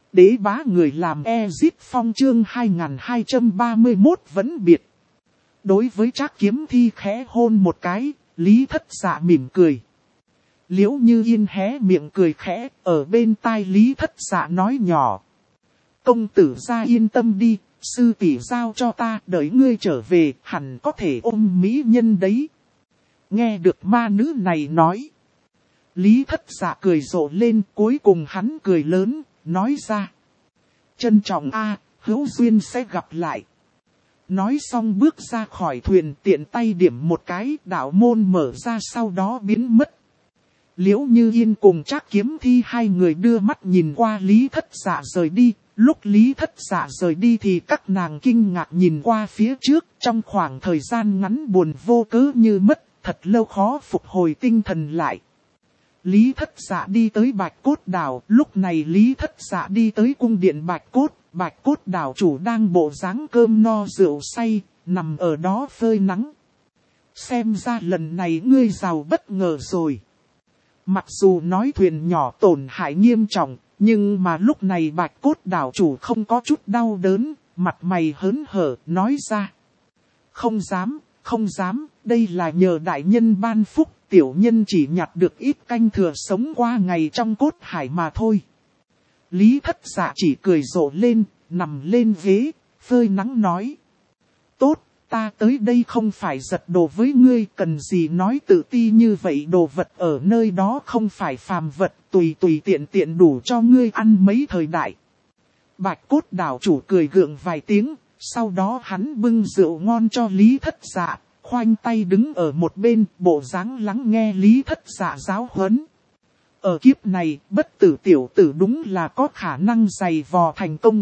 Đế bá người làm Ezit Phong chương 2231 vẫn biệt. Đối với Trác Kiếm Thi khẽ hôn một cái, Lý Thất Dạ mỉm cười. Liễu Như Yên hé miệng cười khẽ, ở bên tai Lý Thất Dạ nói nhỏ. Công tử gia yên tâm đi, sư tỷ giao cho ta, đợi ngươi trở về, hẳn có thể ôm mỹ nhân đấy. Nghe được ma nữ này nói. Lý Thất Dạ cười rộ lên, cuối cùng hắn cười lớn, nói ra. Trân trọng a, hữu duyên sẽ gặp lại. Nói xong bước ra khỏi thuyền, tiện tay điểm một cái, đạo môn mở ra sau đó biến mất. Liễu Như Yên cùng Trác Kiếm Thi hai người đưa mắt nhìn qua Lý Thất Dạ rời đi. Lúc Lý Thất Dạ rời đi thì các nàng kinh ngạc nhìn qua phía trước, trong khoảng thời gian ngắn buồn vô cớ như mất, thật lâu khó phục hồi tinh thần lại. Lý Thất Dạ đi tới Bạch Cốt Đảo, lúc này Lý Thất Dạ đi tới cung điện Bạch Cốt Đảo chủ đang bộ dáng cơm no rượu say, nằm ở đó phơi nắng. Xem ra lần này ngươi giàu bất ngờ rồi. Mặc dù nói thuyền nhỏ tổn hại nghiêm trọng, nhưng mà lúc này Bạch Cốt Đảo chủ không có chút đau đớn, mặt mày hớn hở, nói ra. Không dám, đây là nhờ đại nhân ban phúc, tiểu nhân chỉ nhặt được ít canh thừa sống qua ngày trong cốt hải mà thôi. Lý Thất Dạ chỉ cười rộ lên, nằm lên ghế, phơi nắng nói. Tốt, ta tới đây không phải giật đồ với ngươi, cần gì nói tự ti như vậy, đồ vật ở nơi đó không phải phàm vật, tùy tiện đủ cho ngươi ăn mấy thời đại. Bạch Cốt Đảo chủ cười gượng vài tiếng, sau đó hắn bưng rượu ngon cho Lý Thất Dạ, khoanh tay đứng ở một bên, bộ dáng lắng nghe Lý Thất Dạ giáo huấn. Ở kiếp này, bất tử tiểu tử đúng là có khả năng dày vò thành công.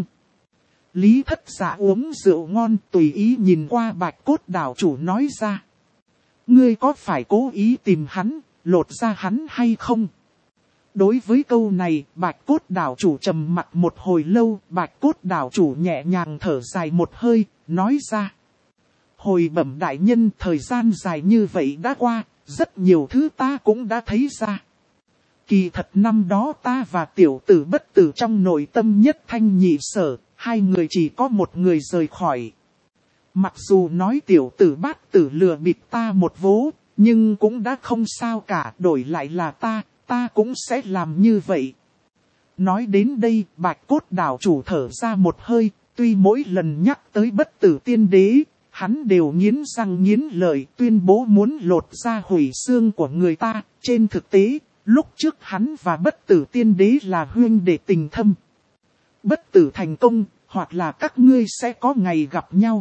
Lý Thất Dạ uống rượu ngon, tùy ý nhìn qua Bạch Cốt Đảo chủ nói ra. Ngươi có phải cố ý tìm hắn, lột ra hắn hay không? Đối với câu này, Bạch Cốt Đảo chủ trầm mặc một hồi lâu, Bạch Cốt Đảo chủ nhẹ nhàng thở dài một hơi, nói ra. Hồi bẩm đại nhân, thời gian dài như vậy đã qua, rất nhiều thứ ta cũng đã thấy ra. Kỳ thật năm đó ta và tiểu tử bất tử trong nội tâm nhất thanh nhị sở, hai người chỉ có một người rời khỏi. Mặc dù nói tiểu tử bát tử lừa bịp ta một vố, nhưng cũng đã không sao cả, đổi lại là ta cũng sẽ làm như vậy. Nói đến đây, Bạch Cốt Đảo chủ thở ra một hơi, tuy mỗi lần nhắc tới bất tử tiên đế, hắn đều nghiến răng nghiến lợi tuyên bố muốn lột ra hủy xương của người ta. Trên thực tế, lúc trước hắn và bất tử tiên đế là huynh đệ tình thâm. Bất tử thành công, hoặc là các ngươi sẽ có ngày gặp nhau.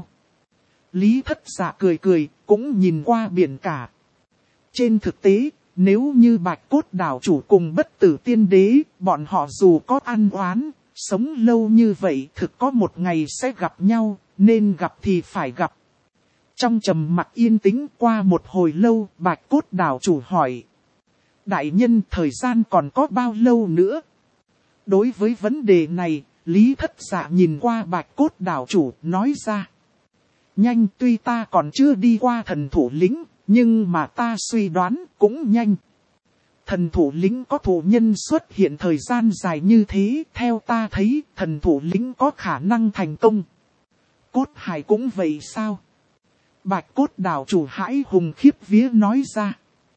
Lý Thất Dạ cười, cũng nhìn qua biển cả. Trên thực tế, nếu như Bạch Cốt Đảo chủ cùng bất tử tiên đế, bọn họ dù có ăn oán, sống lâu như vậy thực có một ngày sẽ gặp nhau, nên gặp thì phải gặp. Trong trầm mặc yên tĩnh qua một hồi lâu, Bạch Cốt Đảo chủ hỏi. Đại nhân, thời gian còn có bao lâu nữa? Đối với vấn đề này, Lý Thất Dạ nhìn qua Bạch Cốt Đảo chủ, nói ra. Nhanh, tuy ta còn chưa đi qua thần thủ lĩnh, nhưng mà ta suy đoán cũng nhanh. Thần thủ lĩnh có thủ nhân xuất hiện thời gian dài như thế, theo ta thấy thần thủ lĩnh có khả năng thành công. Cốt hải cũng vậy sao? Bạch Cốt Đảo chủ hãi hùng khiếp vía nói ra.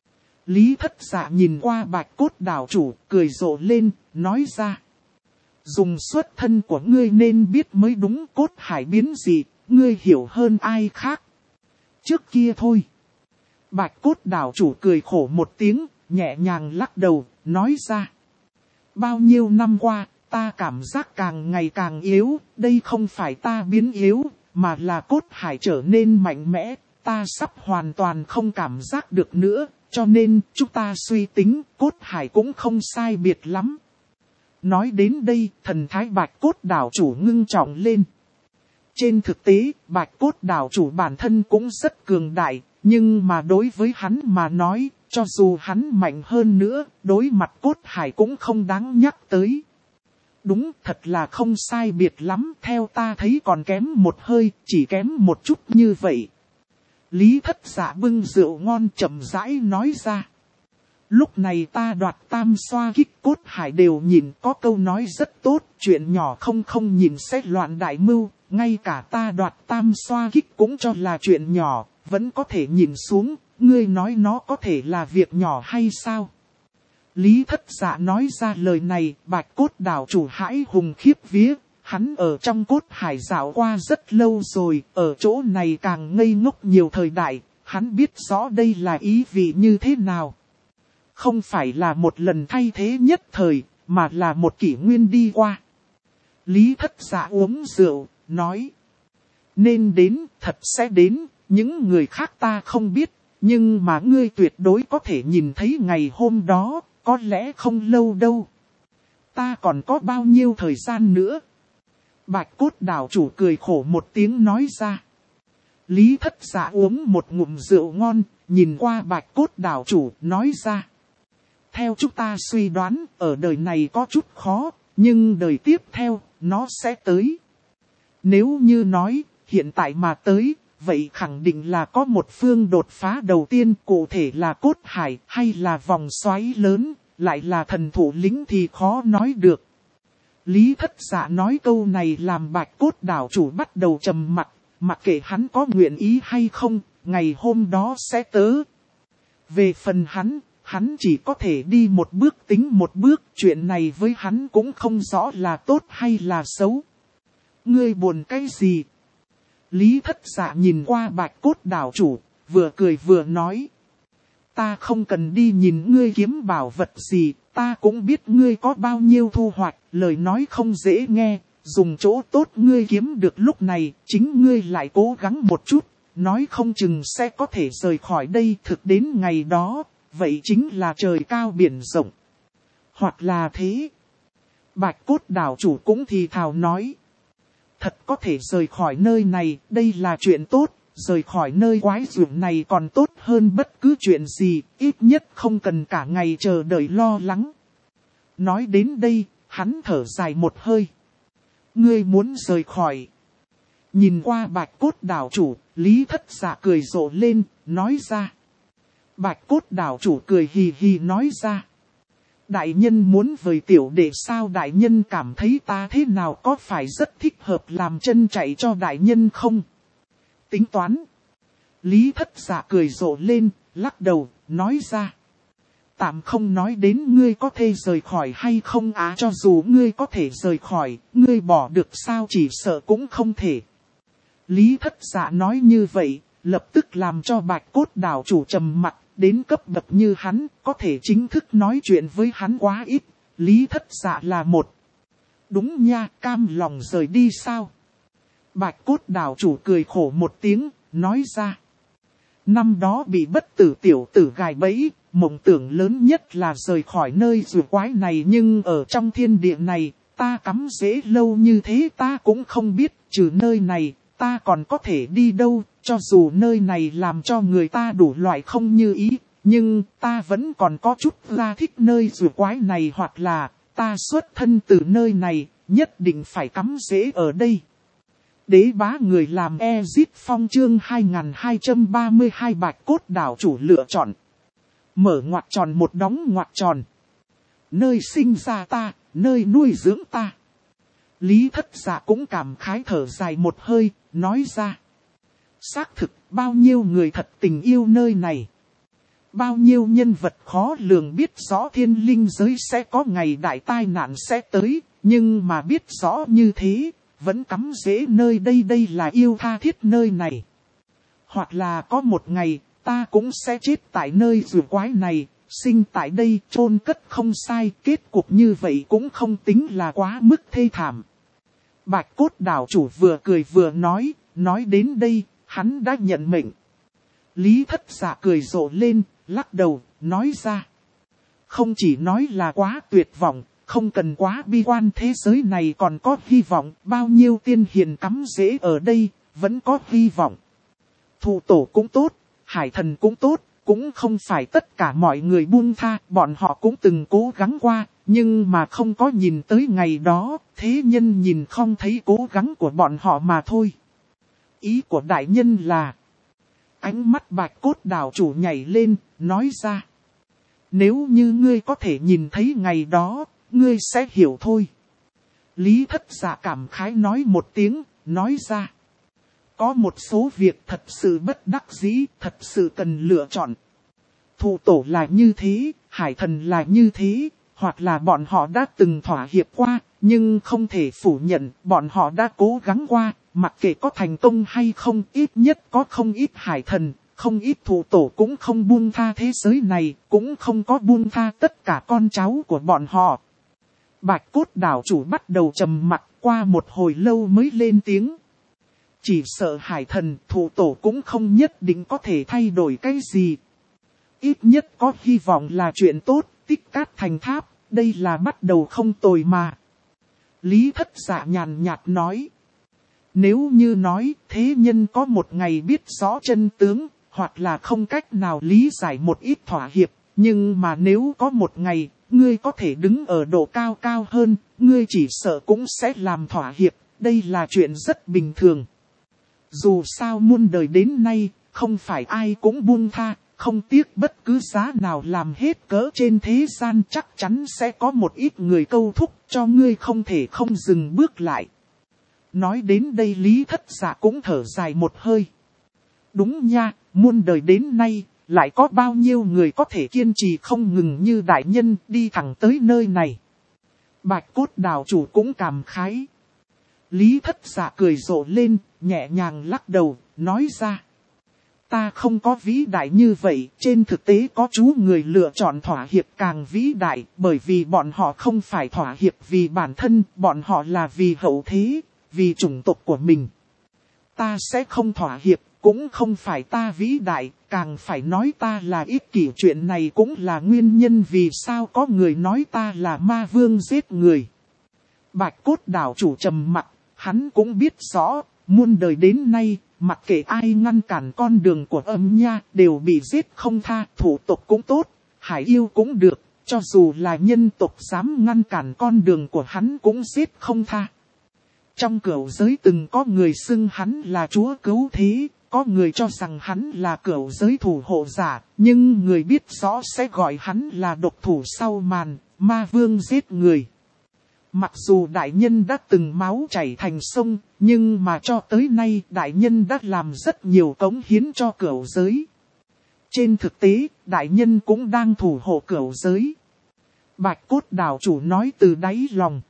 Lý Thất Dạ nhìn qua Bạch Cốt Đảo chủ, cười rộ lên, nói ra. Dùng xuất thân của ngươi nên biết mới đúng, cốt hải biến gì, ngươi hiểu hơn ai khác. Trước kia thôi. Bạch Cốt Đảo chủ cười khổ một tiếng, nhẹ nhàng lắc đầu, nói ra. Bao nhiêu năm qua, ta cảm giác càng ngày càng yếu, đây không phải ta biến yếu, mà là cốt hải trở nên mạnh mẽ, ta sắp hoàn toàn không cảm giác được nữa, cho nên chúng ta suy tính cốt hải cũng không sai biệt lắm. Nói đến đây, thần thái Bạch Cốt Đảo chủ ngưng trọng lên. Trên thực tế, Bạch Cốt Đảo chủ bản thân cũng rất cường đại, nhưng mà đối với hắn mà nói, cho dù hắn mạnh hơn nữa, đối mặt cốt hải cũng không đáng nhắc tới. Đúng, thật là không sai biệt lắm, theo ta thấy còn kém một hơi, chỉ kém một chút như vậy. Lý Thất Dạ bưng rượu ngon chậm rãi nói ra. Lúc này ta đoạt tam xoa kích cốt hải đều nhìn có câu nói rất tốt, chuyện nhỏ không nhìn sẽ loạn đại mưu, ngay cả ta đoạt tam xoa kích cũng cho là chuyện nhỏ, vẫn có thể nhìn xuống, ngươi nói nó có thể là việc nhỏ hay sao? Lý Thất Dạ nói ra lời này, Bạch Cốt đảo chủ hãi hùng khiếp vía, hắn ở trong cốt hải dạo qua rất lâu rồi, ở chỗ này càng ngây ngốc nhiều thời đại, hắn biết rõ đây là ý vị như thế nào. Không phải là một lần thay thế nhất thời, mà là một kỷ nguyên đi qua. Lý Thất Dạ uống rượu, nói. Nên đến, thật sẽ đến, những người khác ta không biết, nhưng mà ngươi tuyệt đối có thể nhìn thấy ngày hôm đó, có lẽ không lâu đâu. Ta còn có bao nhiêu thời gian nữa? Bạch Cốt đảo chủ cười khổ một tiếng nói ra. Lý Thất Dạ uống một ngụm rượu ngon, nhìn qua Bạch Cốt đảo chủ, nói ra. Theo chúng ta suy đoán, ở đời này có chút khó, nhưng đời tiếp theo, nó sẽ tới. Nếu như nói, hiện tại mà tới, vậy khẳng định là có một phương đột phá đầu tiên, cụ thể là cốt hải, hay là vòng xoáy lớn, lại là thần thủ lĩnh thì khó nói được. Lý Thất Dạ nói câu này làm Bạch Cốt đảo chủ bắt đầu trầm mặc, mặc kệ hắn có nguyện ý hay không, ngày hôm đó sẽ tới. Về phần hắn chỉ có thể đi một bước tính một bước, chuyện này với hắn cũng không rõ là tốt hay là xấu. Ngươi buồn cái gì? Lý Thất Dạ nhìn qua Bạch Cốt đảo chủ, vừa cười vừa nói. Ta không cần đi nhìn ngươi kiếm bảo vật gì, ta cũng biết ngươi có bao nhiêu thu hoạch, lời nói không dễ nghe, dùng chỗ tốt ngươi kiếm được lúc này, chính ngươi lại cố gắng một chút, nói không chừng sẽ có thể rời khỏi đây thực đến ngày đó, vậy chính là trời cao biển rộng. Hoặc là thế. Bạch Cốt đảo chủ cũng thì thào nói. Thật có thể rời khỏi nơi này, đây là chuyện tốt, rời khỏi nơi quái dụng này còn tốt hơn bất cứ chuyện gì, ít nhất không cần cả ngày chờ đợi lo lắng. Nói đến đây, hắn thở dài một hơi. Ngươi muốn rời khỏi. Nhìn qua Bạch Cốt đảo chủ, Lý Thất Dạ cười rộ lên, nói ra. Bạch Cốt đảo chủ cười hì hì nói ra. Đại nhân muốn với tiểu đệ sao, đại nhân cảm thấy ta thế nào, có phải rất thích hợp làm chân chạy cho đại nhân không? Tính toán. Lý Thất Dạ cười rộ lên, lắc đầu, nói ra. Tạm không nói đến ngươi có thể rời khỏi hay không á, cho dù ngươi có thể rời khỏi, ngươi bỏ được sao, chỉ sợ cũng không thể. Lý Thất Dạ nói như vậy, lập tức làm cho Bạch Cốt đảo chủ trầm mặt, đến cấp bậc như hắn, có thể chính thức nói chuyện với hắn quá ít, Lý Thất Dạ là một. Đúng nha, cam lòng rời đi sao? Bạch Cốt đảo chủ cười khổ một tiếng, nói ra. Năm đó bị bất tử tiểu tử gài bẫy, mộng tưởng lớn nhất là rời khỏi nơi rùa quái này, nhưng ở trong thiên địa này, ta cắm rễ lâu như thế ta cũng không biết, trừ nơi này, ta còn có thể đi đâu, cho dù nơi này làm cho người ta đủ loại không như ý, nhưng ta vẫn còn có chút ra thích nơi rùa quái này, hoặc là ta xuất thân từ nơi này, nhất định phải cắm rễ ở đây. Đế bá người làm Ezit Phong chương 2232 Bạch Cốt đảo chủ lựa chọn. Mở ngoặc tròn một đóng ngoặc tròn. Nơi sinh ra ta, nơi nuôi dưỡng ta. Lý Thất Dạ cũng cảm khái thở dài một hơi, nói ra. Xác thực, bao nhiêu người thật tình yêu nơi này. Bao nhiêu nhân vật khó lường biết rõ thiên linh giới sẽ có ngày đại tai nạn sẽ tới, nhưng mà biết rõ như thế, vẫn cắm rễ nơi đây, đây là yêu tha thiết nơi này. Hoặc là có một ngày, ta cũng sẽ chết tại nơi rùa quái này, sinh tại đây chôn cất không sai, kết cục như vậy cũng không tính là quá mức thê thảm. Bạch Cốt đảo chủ vừa cười vừa nói đến đây, hắn đã nhận mệnh. Lý Thất Dạ cười rộ lên, lắc đầu, nói ra. Không chỉ nói là quá tuyệt vọng, không cần quá bi quan, thế giới này còn có hy vọng, bao nhiêu tiên hiền cắm rễ ở đây, vẫn có hy vọng. Thụ tổ cũng tốt, hải thần cũng tốt, cũng không phải tất cả mọi người buông tha, bọn họ cũng từng cố gắng qua, nhưng mà không có nhìn tới ngày đó, thế nhân nhìn không thấy cố gắng của bọn họ mà thôi. Ý của đại nhân là, ánh mắt Bạch Cốt đảo chủ nhảy lên, nói ra. nếu như ngươi có thể nhìn thấy ngày đó, ngươi sẽ hiểu thôi. Lý Thất Dạ cảm khái nói một tiếng, nói ra. Có một số việc thật sự bất đắc dĩ, thật sự cần lựa chọn. Thụ tổ là như thế, hải thần là như thế, hoặc là bọn họ đã từng thỏa hiệp qua, nhưng không thể phủ nhận bọn họ đã cố gắng qua, mặc kệ có thành công hay không, ít nhất có không ít hải thần, không ít thụ tổ cũng không buông tha thế giới này, cũng không có buông tha tất cả con cháu của bọn họ. Bạch Cốt đảo chủ bắt đầu trầm mặc, qua một hồi lâu mới lên tiếng. Chỉ sợ hải thần, thụ tổ cũng không nhất định có thể thay đổi cái gì. Ít nhất có hy vọng là chuyện tốt, tích cát thành tháp, đây là bắt đầu không tồi mà. Lý Thất Dạ nhàn nhạt nói. Nếu như nói thế nhân có một ngày biết rõ chân tướng, hoặc là không cách nào lý giải một ít thỏa hiệp, nhưng mà nếu có một ngày, ngươi có thể đứng ở độ cao cao hơn, ngươi chỉ sợ cũng sẽ làm thỏa hiệp, đây là chuyện rất bình thường. Dù sao muôn đời đến nay, không phải ai cũng buông tha, không tiếc bất cứ giá nào làm hết cỡ trên thế gian, chắc chắn sẽ có một ít người câu thúc cho ngươi không thể không dừng bước lại. Nói đến đây Lý Thất Dạ cũng thở dài một hơi. Đúng nha, muôn đời đến nay, lại có bao nhiêu người có thể kiên trì không ngừng như đại nhân đi thẳng tới nơi này. Bạch Cốt đảo chủ cũng cảm khái. Lý Thất Dạ cười rộ lên, nhẹ nhàng lắc đầu, nói ra. Ta không có vĩ đại như vậy, trên thực tế có chú người lựa chọn thỏa hiệp càng vĩ đại, bởi vì bọn họ không phải thỏa hiệp vì bản thân, bọn họ là vì hậu thế, vì chủng tộc của mình. Ta sẽ không thỏa hiệp, cũng không phải ta vĩ đại, càng phải nói ta là ích kỷ, chuyện này cũng là nguyên nhân vì sao có người nói ta là ma vương giết người. Bạch Cốt đảo chủ trầm mặc, hắn cũng biết rõ, muôn đời đến nay, mặc kệ ai ngăn cản con đường của Âm Nha đều bị giết không tha, thủ tộc cũng tốt, hải yêu cũng được, cho dù là nhân tộc dám ngăn cản con đường của hắn cũng giết không tha. Trong cửu giới từng có người xưng hắn là chúa cứu thế, có người cho rằng hắn là cửu giới thủ hộ giả, nhưng người biết rõ sẽ gọi hắn là độc thủ sau màn, ma vương giết người. Mặc dù đại nhân đã từng máu chảy thành sông, nhưng mà cho tới nay đại nhân đã làm rất nhiều cống hiến cho cửu giới. Trên thực tế, đại nhân cũng đang thủ hộ cửu giới. Bạch Cốt đảo chủ nói từ đáy lòng.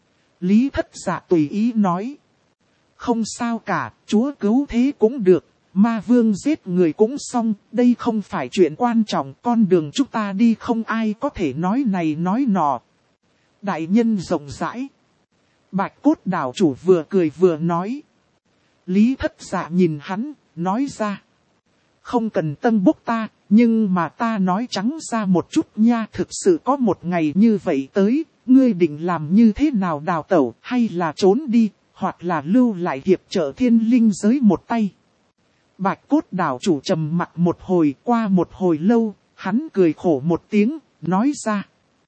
Lý Thất Dạ tùy ý nói. Không sao cả, chúa cứu thế cũng được, ma vương giết người cũng xong, đây không phải chuyện quan trọng, con đường chúng ta đi không ai có thể nói này nói nọ. Đại nhân rộng rãi. Bạch Cốt đảo chủ vừa cười vừa nói. Lý Thất Dạ nhìn hắn, nói ra. Không cần tâm bốc ta, nhưng mà ta nói trắng ra một chút nha, thực sự có một ngày như vậy tới, ngươi định làm như thế nào, đào tẩu, hay là trốn đi, hoặc là lưu lại hiệp trợ thiên linh giới một tay. Bạch Cốt đảo chủ trầm mặc một hồi, qua một hồi lâu, hắn cười khổ một tiếng, nói ra.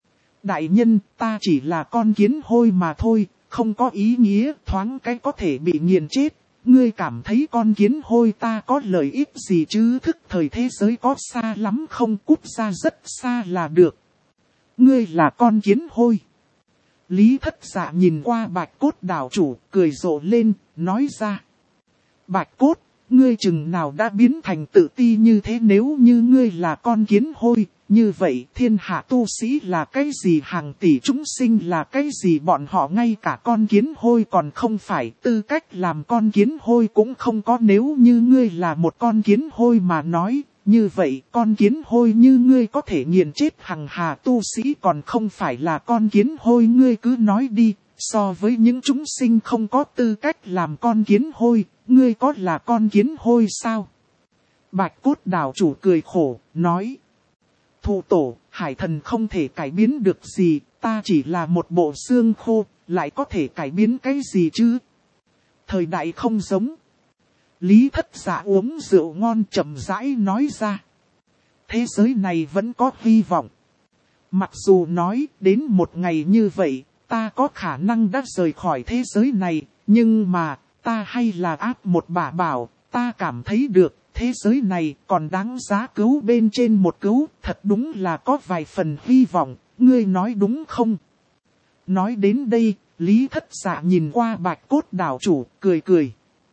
Đại nhân, ta chỉ là con kiến hôi mà thôi, không có ý nghĩa, thoáng cái có thể bị nghiền chết. Ngươi cảm thấy con kiến hôi ta có lợi ích gì chứ, thức thời thế giới có xa lắm không, cút ra rất xa là được. Ngươi là con kiến hôi. Lý Thất Dạ nhìn qua Bạch Cốt đảo chủ, cười rộ lên, nói ra. Bạch Cốt, ngươi chừng nào đã biến thành tự ti như thế, nếu như ngươi là con kiến hôi, như vậy thiên hạ tu sĩ là cái gì, hàng tỷ chúng sinh là cái gì, bọn họ ngay cả con kiến hôi còn không phải, tư cách làm con kiến hôi cũng không có. Nếu như ngươi là một con kiến hôi mà nói, như vậy con kiến hôi như ngươi có thể nghiền chết hằng hà tu sĩ còn không phải là con kiến hôi, ngươi cứ nói đi, so với những chúng sinh không có tư cách làm con kiến hôi, ngươi có là con kiến hôi sao? Bạch Cốt đảo chủ cười khổ, nói. Thụ tổ, hải thần không thể cải biến được gì, ta chỉ là một bộ xương khô, lại có thể cải biến cái gì chứ? Thời đại không giống. Lý Thất Dạ uống rượu ngon chậm rãi nói ra. Thế giới này vẫn có hy vọng. Mặc dù nói đến một ngày như vậy, ta có khả năng đã rời khỏi thế giới này, nhưng mà ta hay là áp một bả bảo, ta cảm thấy được, thế giới này còn đáng giá cứu bên trên một cứu, thật đúng là có vài phần hy vọng, ngươi nói đúng không? Nói đến đây, Lý Thất Dạ nhìn qua Bạch Cốt đảo chủ, cười cười.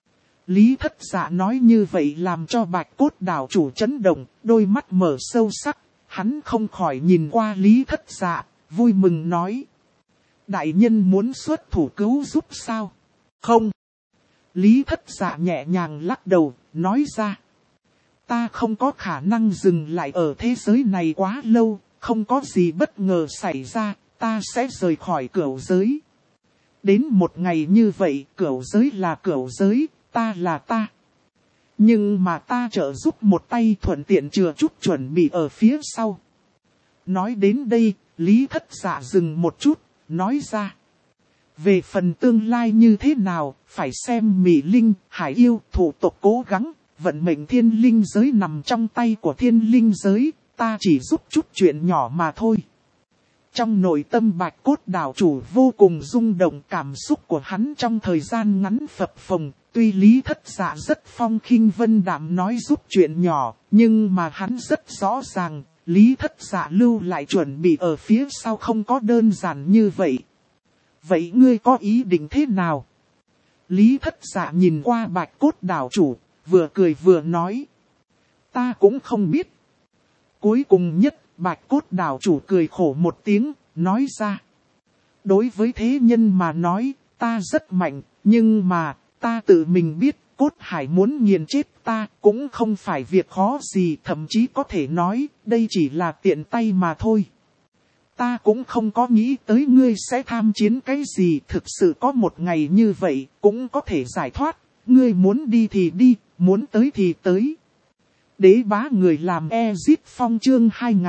Lý Thất Dạ nói như vậy làm cho Bạch Cốt đảo chủ chấn động, đôi mắt mở sâu sắc, hắn không khỏi nhìn qua Lý Thất Dạ, vui mừng nói. Đại nhân muốn xuất thủ cứu giúp sao? Không. Lý Thất Dạ nhẹ nhàng lắc đầu, nói ra. Ta không có khả năng dừng lại ở thế giới này quá lâu, không có gì bất ngờ xảy ra, ta sẽ rời khỏi cửu giới. Đến một ngày như vậy, cửu giới là cửu giới, ta là ta. Nhưng mà ta trợ giúp một tay thuận tiện chừa chút chuẩn bị ở phía sau. Nói đến đây, Lý Thất Dạ dừng một chút, nói ra. Về phần tương lai như thế nào, phải xem Mị Linh, Hải Yêu, thủ tộc cố gắng, vận mệnh thiên linh giới nằm trong tay của thiên linh giới, ta chỉ giúp chút chuyện nhỏ mà thôi. Trong nội tâm Bạch Cốt đảo chủ vô cùng rung động, cảm xúc của hắn trong thời gian ngắn phập phồng. Tuy Lý Thất Dạ rất phong khinh vân đạm nói giúp chuyện nhỏ, nhưng mà hắn rất rõ ràng, Lý Thất Dạ lưu lại chuẩn bị ở phía sau không có đơn giản như vậy. Vậy ngươi có ý định thế nào? Lý Thất Dạ nhìn qua Bạch Cốt đảo chủ, vừa cười vừa nói. Ta cũng không biết. Cuối cùng nhất, Bạch Cốt đảo chủ cười khổ một tiếng, nói ra. Đối với thế nhân mà nói, ta rất mạnh, nhưng mà, ta tự mình biết, Cốt Hải muốn nghiền chết ta, cũng không phải việc khó gì, thậm chí có thể nói, đây chỉ là tiện tay mà thôi. Ta cũng không có nghĩ tới ngươi sẽ tham chiến cái gì, thực sự có một ngày như vậy, cũng có thể giải thoát, ngươi muốn đi thì đi, muốn tới thì tới. Đế bá người làm Exit Phong chương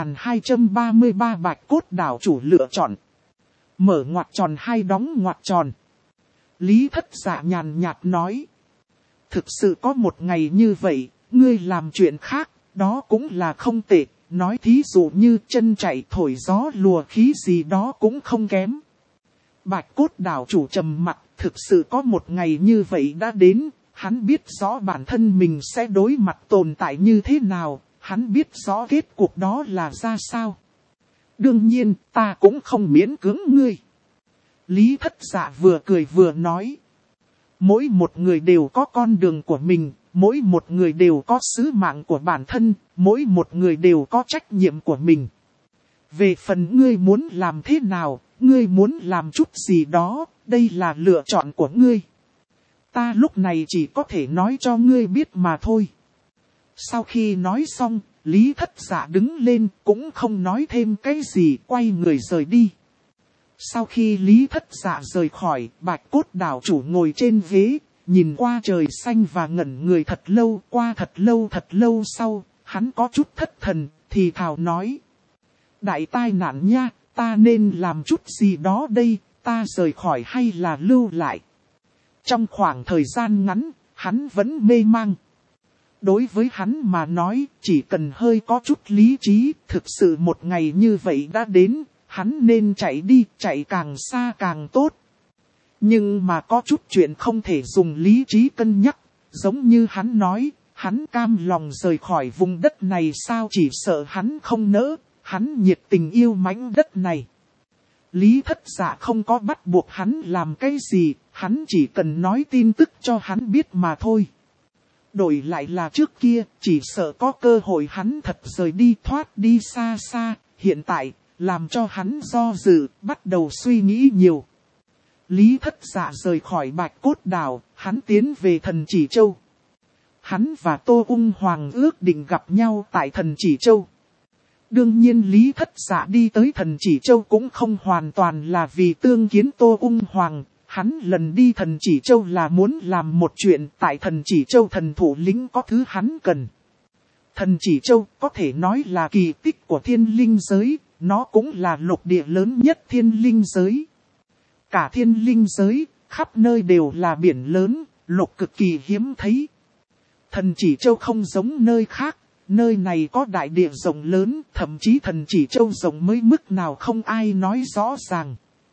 2233 Bạch Cốt đảo chủ lựa chọn. Mở ngoặc tròn hay đóng ngoặc tròn. Lý Thất Dạ nhàn nhạt nói. Thực sự có một ngày như vậy, ngươi làm chuyện khác, đó cũng là không tệ. Nói thí dụ như chân chạy thổi gió lùa khí gì đó cũng không kém. Bạch Cốt đảo chủ trầm mặc, thực sự có một ngày như vậy đã đến. Hắn biết rõ bản thân mình sẽ đối mặt tồn tại như thế nào, hắn biết rõ kết cuộc đó là ra sao. Đương nhiên, ta cũng không miễn cưỡng ngươi. Lý Thất Dạ vừa cười vừa nói. Mỗi một người đều có con đường của mình, mỗi một người đều có sứ mạng của bản thân, mỗi một người đều có trách nhiệm của mình. Về phần ngươi muốn làm thế nào, ngươi muốn làm chút gì đó, đây là lựa chọn của ngươi. Ta lúc này chỉ có thể nói cho ngươi biết mà thôi. Sau khi nói xong, Lý Thất Dạ đứng lên cũng không nói thêm cái gì, quay người rời đi. Sau khi Lý Thất Dạ rời khỏi, Bạch Cốt đảo chủ ngồi trên ghế, nhìn qua trời xanh và ngẩn người thật lâu. Qua thật lâu sau, hắn có chút thất thần, thì thào nói. Đại tai nạn nha, ta nên làm chút gì đó đây, ta rời khỏi hay là lưu lại. Trong khoảng thời gian ngắn, hắn vẫn mê mang. Đối với hắn mà nói, chỉ cần hơi có chút lý trí, thực sự một ngày như vậy đã đến, hắn nên chạy đi, chạy càng xa càng tốt. Nhưng mà có chút chuyện không thể dùng lý trí cân nhắc, giống như hắn nói, hắn cam lòng rời khỏi vùng đất này sao, chỉ sợ hắn không nỡ, hắn nhiệt tình yêu mảnh đất này. Lý Thất Dạ không có bắt buộc hắn làm cái gì, hắn chỉ cần nói tin tức cho hắn biết mà thôi. Đổi lại là trước kia, chỉ sợ có cơ hội hắn thật rời đi thoát đi xa xa, hiện tại, làm cho hắn do dự, bắt đầu suy nghĩ nhiều. Lý Thất Dạ rời khỏi Bạch Cốt đảo, hắn tiến về Thần Chỉ Châu. Hắn và Tô Ung Hoàng ước định gặp nhau tại Thần Chỉ Châu. Đương nhiên Lý Thất Dạ đi tới Thần Chỉ Châu cũng không hoàn toàn là vì tương kiến Tô Ung Hoàng. Hắn lần đi Thần Chỉ Châu là muốn làm một chuyện, tại Thần Chỉ Châu thần thủ lĩnh có thứ hắn cần. Thần Chỉ Châu có thể nói là kỳ tích của thiên linh giới, nó cũng là lục địa lớn nhất thiên linh giới. Cả thiên linh giới, khắp nơi đều là biển lớn, lục cực kỳ hiếm thấy. Thần Chỉ Châu không giống nơi khác, nơi này có đại địa rộng lớn, thậm chí Thần Chỉ Châu rộng mới mức nào không ai nói rõ ràng.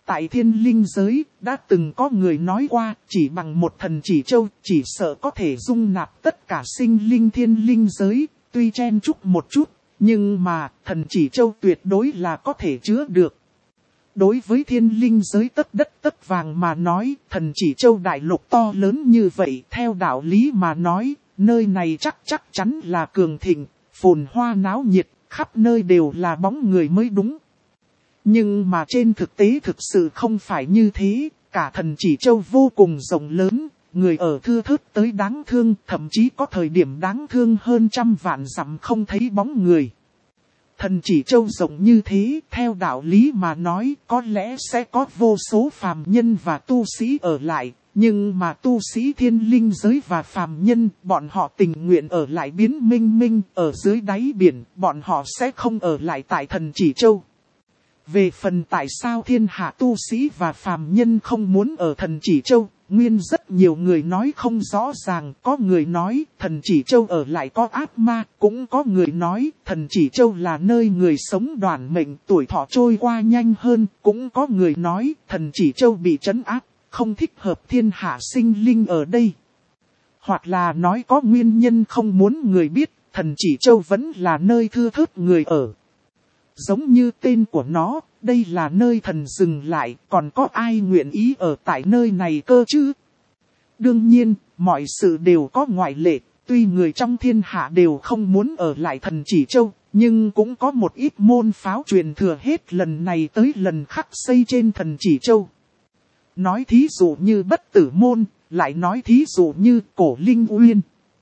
Tại thiên linh giới, đã từng có người nói qua, chỉ bằng một thần chỉ châu, chỉ sợ có thể dung nạp tất cả sinh linh thiên linh giới, tuy chen chúc một chút, nhưng mà, thần chỉ châu tuyệt đối là có thể chứa được. Đối với thiên linh giới tất đất tất vàng mà nói, thần chỉ châu đại lục to lớn như vậy, theo đạo lý mà nói, nơi này chắc chắn là cường thịnh, phồn hoa náo nhiệt, khắp nơi đều là bóng người mới đúng. Nhưng mà trên thực tế thực sự không phải như thế, cả thần chỉ châu vô cùng rộng lớn, người ở thưa thớt tới đáng thương, thậm chí có thời điểm đáng thương hơn trăm vạn dặm không thấy bóng người. Thần chỉ châu rộng như thế, theo đạo lý mà nói, có lẽ sẽ có vô số phàm nhân và tu sĩ ở lại, nhưng mà tu sĩ thiên linh giới và phàm nhân, bọn họ tình nguyện ở lại biến minh minh, ở dưới đáy biển, bọn họ sẽ không ở lại tại thần chỉ châu. Về phần tại sao thiên hạ tu sĩ và phàm nhân không muốn ở thần chỉ châu, nguyên rất nhiều người nói không rõ ràng, có người nói thần chỉ châu ở lại có ác ma, cũng có người nói thần chỉ châu là nơi người sống đoản mệnh tuổi thọ trôi qua nhanh hơn, cũng có người nói thần chỉ châu bị trấn áp, không thích hợp thiên hạ sinh linh ở đây. Hoặc là nói có nguyên nhân không muốn người biết, thần chỉ châu vẫn là nơi thưa thớt người ở. Giống như tên của nó, đây là nơi thần dừng lại, còn có ai nguyện ý ở tại nơi này cơ chứ? Đương nhiên, mọi sự đều có ngoại lệ, tuy người trong thiên hạ đều không muốn ở lại thần chỉ châu, nhưng cũng có một ít môn phái truyền thừa hết lần này tới lần khác xây trên thần chỉ châu. Nói thí dụ như Bất Tử Môn, lại nói thí dụ như Cổ Linh Uyên.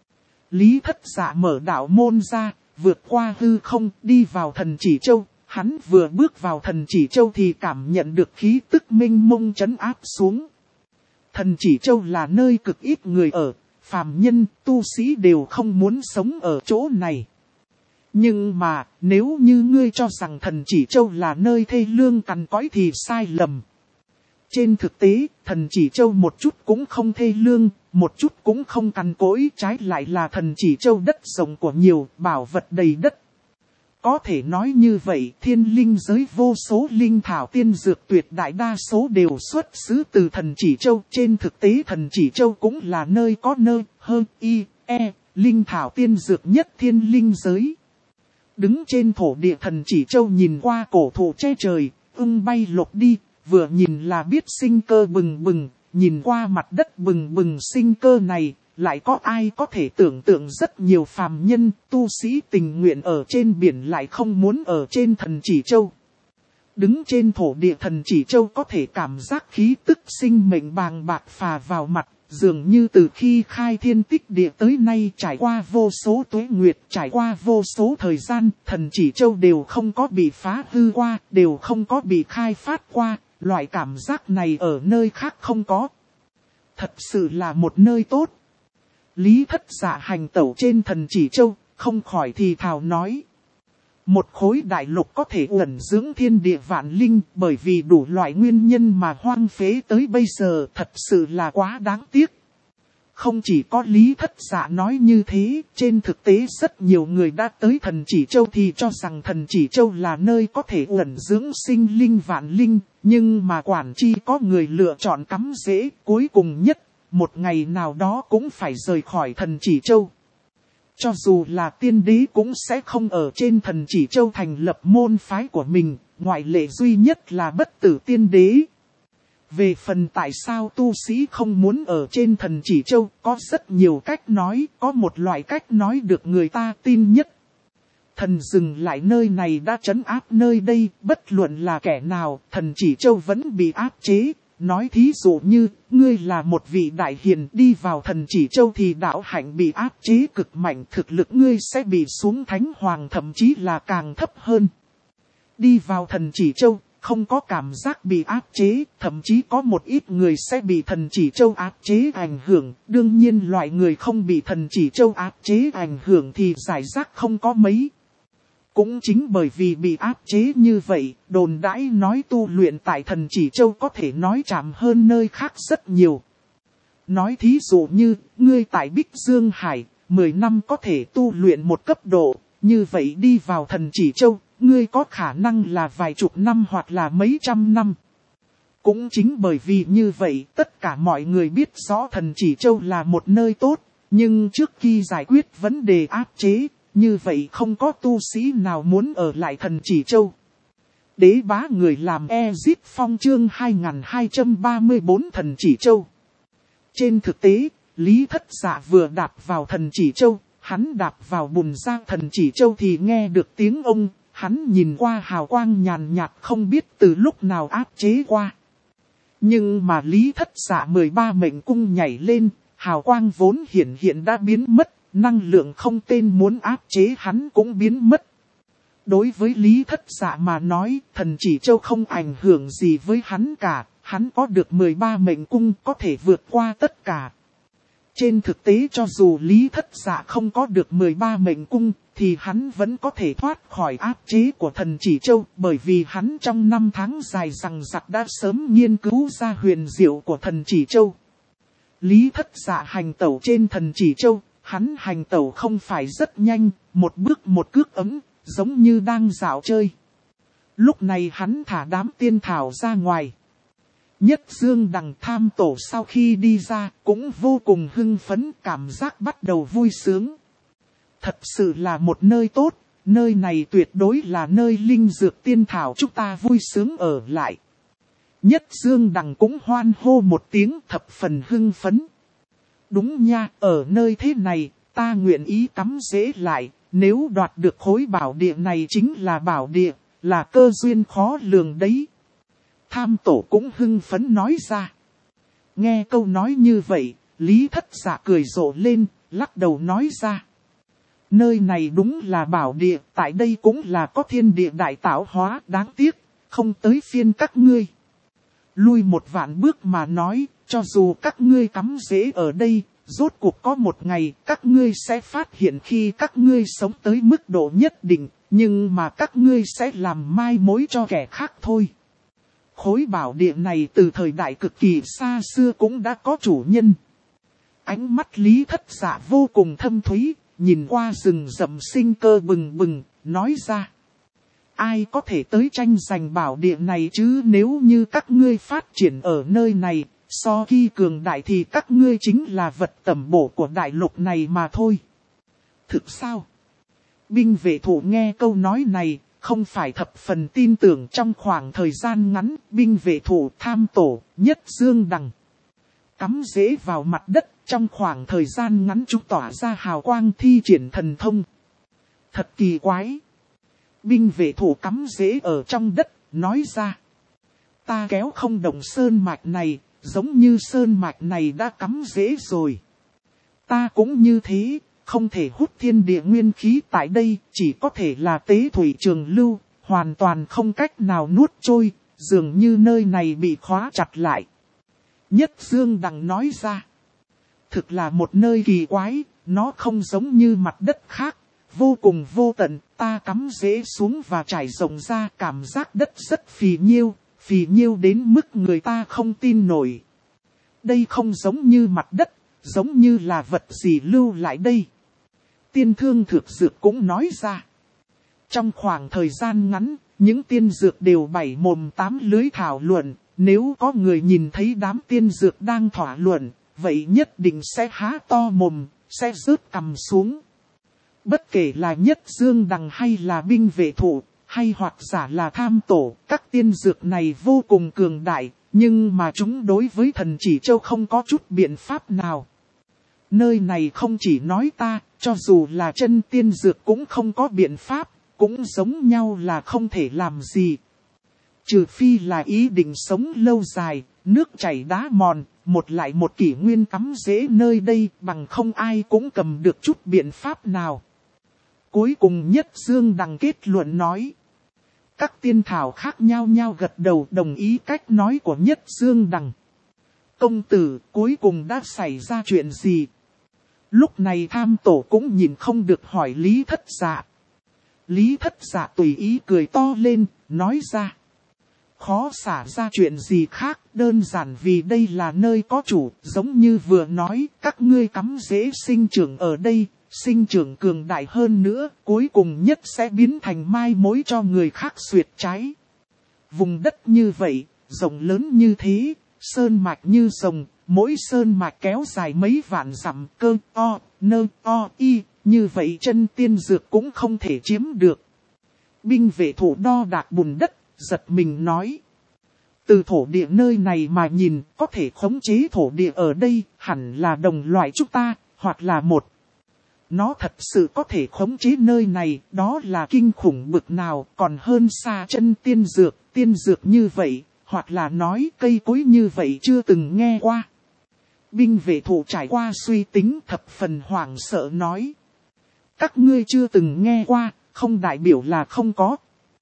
Lý Thất Dạ mở đạo môn ra, vượt qua hư không, đi vào thần chỉ châu. Hắn vừa bước vào thần chỉ châu thì cảm nhận được khí tức minh mông trấn áp xuống. Thần chỉ châu là nơi cực ít người ở, phàm nhân, tu sĩ đều không muốn sống ở chỗ này. Nhưng mà, nếu như ngươi cho rằng thần chỉ châu là nơi thê lương cằn cõi thì sai lầm. Trên thực tế, thần chỉ châu một chút cũng không thê lương, một chút cũng không cằn cỗi, trái lại là thần chỉ châu đất rộng của nhiều, bảo vật đầy đất. Có thể nói như vậy, thiên linh giới vô số linh thảo tiên dược tuyệt đại đa số đều xuất xứ từ thần chỉ châu. Trên thực tế thần chỉ châu cũng là nơi có linh thảo tiên dược nhất thiên linh giới. Đứng trên thổ địa thần chỉ châu nhìn qua cổ thụ che trời, ưng bay lộc đi, vừa nhìn là biết sinh cơ bừng bừng, nhìn qua mặt đất bừng bừng sinh cơ này. Lại có ai có thể tưởng tượng rất nhiều phàm nhân, tu sĩ tình nguyện ở trên biển lại không muốn ở trên thần chỉ châu. Đứng trên thổ địa thần chỉ châu có thể cảm giác khí tức sinh mệnh bàng bạc phà vào mặt, dường như từ khi khai thiên tích địa tới nay trải qua vô số tuế nguyệt, trải qua vô số thời gian, thần chỉ châu đều không có bị phá hư qua, đều không có bị khai phát qua, loại cảm giác này ở nơi khác không có. Thật sự là một nơi tốt. Lý Thất Dạ hành tẩu trên thần chỉ châu, không khỏi thì thào nói. Một khối đại lục có thể ẩn dưỡng thiên địa vạn linh, bởi vì đủ loại nguyên nhân mà hoang phế tới bây giờ thật sự là quá đáng tiếc. Không chỉ có Lý Thất Dạ nói như thế, trên thực tế rất nhiều người đã tới thần chỉ châu thì cho rằng thần chỉ châu là nơi có thể ẩn dưỡng sinh linh vạn linh, nhưng mà quản chi có người lựa chọn cắm rễ, cuối cùng nhất. Một ngày nào đó cũng phải rời khỏi thần chỉ châu. Cho dù là tiên đế cũng sẽ không ở trên thần chỉ châu thành lập môn phái của mình, ngoại lệ duy nhất là Bất Tử tiên đế. Về phần tại sao tu sĩ không muốn ở trên thần chỉ châu, có rất nhiều cách nói, có một loại cách nói được người ta tin nhất. Thần dừng lại nơi này đã trấn áp nơi đây, bất luận là kẻ nào, thần chỉ châu vẫn bị áp chế. Nói thí dụ như, ngươi là một vị đại hiền đi vào thần chỉ châu thì đạo hạnh bị áp chế cực mạnh, thực lực ngươi sẽ bị xuống thánh hoàng thậm chí là càng thấp hơn. Đi vào thần chỉ châu, không có cảm giác bị áp chế, thậm chí có một ít người sẽ bị thần chỉ châu áp chế ảnh hưởng. Đương nhiên loại người không bị thần chỉ châu áp chế ảnh hưởng thì giải rác không có mấy. Cũng chính bởi vì bị áp chế như vậy, đồn đãi nói tu luyện tại thần chỉ châu có thể nói chạm hơn nơi khác rất nhiều. Nói thí dụ như, ngươi tại Bích Dương Hải, 10 năm có thể tu luyện một cấp độ, như vậy đi vào thần chỉ châu, ngươi có khả năng là vài chục năm hoặc là mấy trăm năm. Cũng chính bởi vì như vậy, tất cả mọi người biết rõ Thần Chỉ Châu là một nơi tốt, nhưng trước khi giải quyết vấn đề áp chế, như vậy không có tu sĩ nào muốn ở lại Thần Chỉ Châu. Đế bá người làm Ezip Phong chương 2234 Thần Chỉ Châu. Trên thực tế, Lý Thất Dạ vừa đạp vào Thần Chỉ Châu, hắn đạp vào bùn ra Thần Chỉ Châu thì nghe được tiếng ông, hắn nhìn qua hào quang nhàn nhạt không biết từ lúc nào áp chế qua. Nhưng mà Lý Thất Dạ 13 mệnh cung nhảy lên, hào quang vốn hiện đã biến mất, năng lượng không tên muốn áp chế hắn cũng biến mất. Đối với Lý Thất Dạ mà nói, Thần Chỉ Châu không ảnh hưởng gì với hắn cả, hắn có được 13 mệnh cung có thể vượt qua tất cả. Trên thực tế cho dù Lý Thất Dạ không có được 13 mệnh cung, thì hắn vẫn có thể thoát khỏi áp chế của Thần Chỉ Châu, bởi vì hắn trong 5 tháng dài rằng rặc đã sớm nghiên cứu ra huyền diệu của Thần Chỉ Châu. Lý Thất Dạ hành tẩu trên Thần Chỉ Châu, hắn hành tẩu không phải rất nhanh, một bước một cước ấm, giống như đang dạo chơi. Lúc này hắn thả đám tiên thảo ra ngoài. Nhất Dương Đằng Tham Tổ sau khi đi ra cũng vô cùng hưng phấn, cảm giác bắt đầu vui sướng. Thật sự là một nơi tốt, nơi này tuyệt đối là nơi linh dược tiên thảo chúng ta vui sướng ở lại. Nhất Dương Đằng cũng hoan hô một tiếng thập phần hưng phấn. Đúng nha, ở nơi thế này, ta nguyện ý cắm rễ lại, nếu đoạt được khối bảo địa này chính là bảo địa, là cơ duyên khó lường đấy. Tham Tổ cũng hưng phấn nói ra. Nghe câu nói như vậy, Lý Thất Dạ cười rộ lên, lắc đầu nói ra. Nơi này đúng là bảo địa, tại đây cũng là có thiên địa đại tạo hóa, đáng tiếc, không tới phiên các ngươi. Lui một vạn bước mà nói, cho dù các ngươi cắm rễ ở đây, rốt cuộc có một ngày các ngươi sẽ phát hiện khi các ngươi sống tới mức độ nhất định, nhưng mà các ngươi sẽ làm mai mối cho kẻ khác thôi. Khối bảo địa này từ thời đại cực kỳ xa xưa cũng đã có chủ nhân. Ánh mắt Lý Thất Dạ vô cùng thâm thúy, nhìn qua rừng rậm sinh cơ bừng bừng, nói ra. Ai có thể tới tranh giành bảo địa này chứ, nếu như các ngươi phát triển ở nơi này, so khi cường đại thì các ngươi chính là vật tẩm bổ của đại lục này mà thôi. Thực sao? Binh vệ thủ nghe câu nói này, không phải thập phần tin tưởng. Trong khoảng thời gian ngắn, binh vệ thủ Tham Tổ, Nhất Dương Đằng cắm rễ vào mặt đất, trong khoảng thời gian ngắn chúng tỏa ra hào quang thi triển thần thông. Thật kỳ quái. Binh vệ thủ cắm rễ ở trong đất, nói ra. Ta kéo không động sơn mạch này, giống như sơn mạch này đã cắm rễ rồi. Ta cũng như thế, không thể hút thiên địa nguyên khí tại đây, chỉ có thể là tế thủy trường lưu, hoàn toàn không cách nào nuốt trôi, dường như nơi này bị khóa chặt lại. Nhất Dương Đằng nói ra. Thực là một nơi kỳ quái, nó không giống như mặt đất khác, vô cùng vô tận, ta cắm rễ xuống và trải rộng ra, cảm giác đất rất phì nhiêu đến mức người ta không tin nổi. Đây không giống như mặt đất, giống như là vật gì lưu lại đây. Tiên Thương Thược Dược cũng nói ra. Trong khoảng thời gian ngắn, những tiên dược đều bảy mồm tám lưới thảo luận, nếu có người nhìn thấy đám tiên dược đang thảo luận, vậy nhất định sẽ há to mồm, sẽ rớt cằm xuống. Bất kể là Nhất Dương Đằng hay là binh vệ thủ, hay hoặc giả là Tham Tổ, các tiên dược này vô cùng cường đại, nhưng mà chúng đối với Thần Chỉ Châu không có chút biện pháp nào. Nơi này không chỉ nói ta, cho dù là chân tiên dược cũng không có biện pháp, cũng giống nhau là không thể làm gì. Trừ phi là ý định sống lâu dài, nước chảy đá mòn, một lại một kỷ nguyên cắm rễ nơi đây, bằng không ai cũng cầm được chút biện pháp nào. Cuối cùng Nhất Dương Đằng kết luận nói. Các tiên thảo khác nhau gật đầu đồng ý cách nói của Nhất Dương Đằng. Công tử, cuối cùng đã xảy ra chuyện gì? Lúc này Tham Tổ cũng nhìn không được hỏi Lý Thất Dạ. Lý Thất Dạ tùy ý cười to lên, nói ra. Khó xả ra chuyện gì khác, đơn giản vì đây là nơi có chủ, giống như vừa nói, các ngươi cắm rễ sinh trưởng ở đây, sinh trưởng cường đại hơn nữa, cuối cùng nhất sẽ biến thành mai mối cho người khác xuyệt trái. Vùng đất như vậy, rộng lớn như thế, sơn mạch như rồng, mỗi sơn mạch kéo dài mấy vạn dặm, cơ o, nơ o y, như vậy chân tiên dược cũng không thể chiếm được. Binh vệ thủ đo đạc bùn đất, giật mình nói. Từ thổ địa nơi này mà nhìn, có thể khống chế thổ địa ở đây, hẳn là đồng loại chúng ta, hoặc là một. Nó thật sự có thể khống chế nơi này, đó là kinh khủng bực nào, còn hơn xa chân tiên dược như vậy, hoặc là nói cây cối như vậy chưa từng nghe qua. Binh vệ thủ trải qua suy tính thập phần hoảng sợ nói. Các ngươi chưa từng nghe qua, không đại biểu là không có.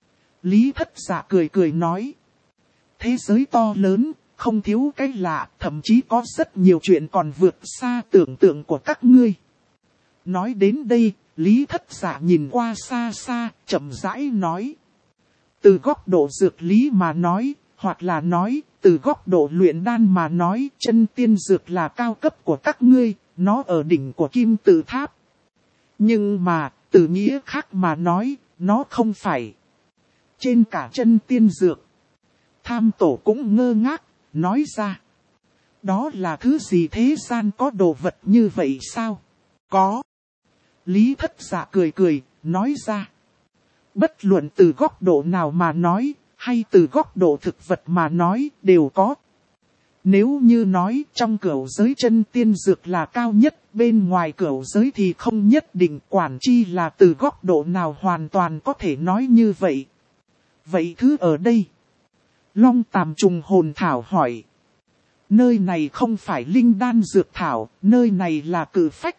Lý Thất Dạ cười cười nói. Thế giới to lớn, không thiếu cái lạ, thậm chí có rất nhiều chuyện còn vượt xa tưởng tượng của các ngươi. Nói đến đây, Lý Thất Dạ nhìn qua xa xa, chậm rãi nói. Từ góc độ dược lý mà nói, hoặc là nói, từ góc độ luyện đan mà nói, chân tiên dược là cao cấp của các ngươi, nó ở đỉnh của kim tự tháp. Nhưng mà, từ nghĩa khác mà nói, nó không phải. Trên cả chân tiên dược. Tham tổ cũng ngơ ngác, nói ra. Đó là thứ gì thế gian có đồ vật như vậy sao? Có. Lý Thất Dạ cười cười, nói ra. Bất luận từ góc độ nào mà nói, hay từ góc độ thực vật mà nói, đều có. Nếu như nói trong cửu giới chân tiên dược là cao nhất, bên ngoài cửu giới thì không nhất định, quản chi là từ góc độ nào hoàn toàn có thể nói như vậy. Vậy thứ ở đây? Long Tàm trùng hồn thảo hỏi. Nơi này không phải linh đan dược thảo, nơi này là cử phách.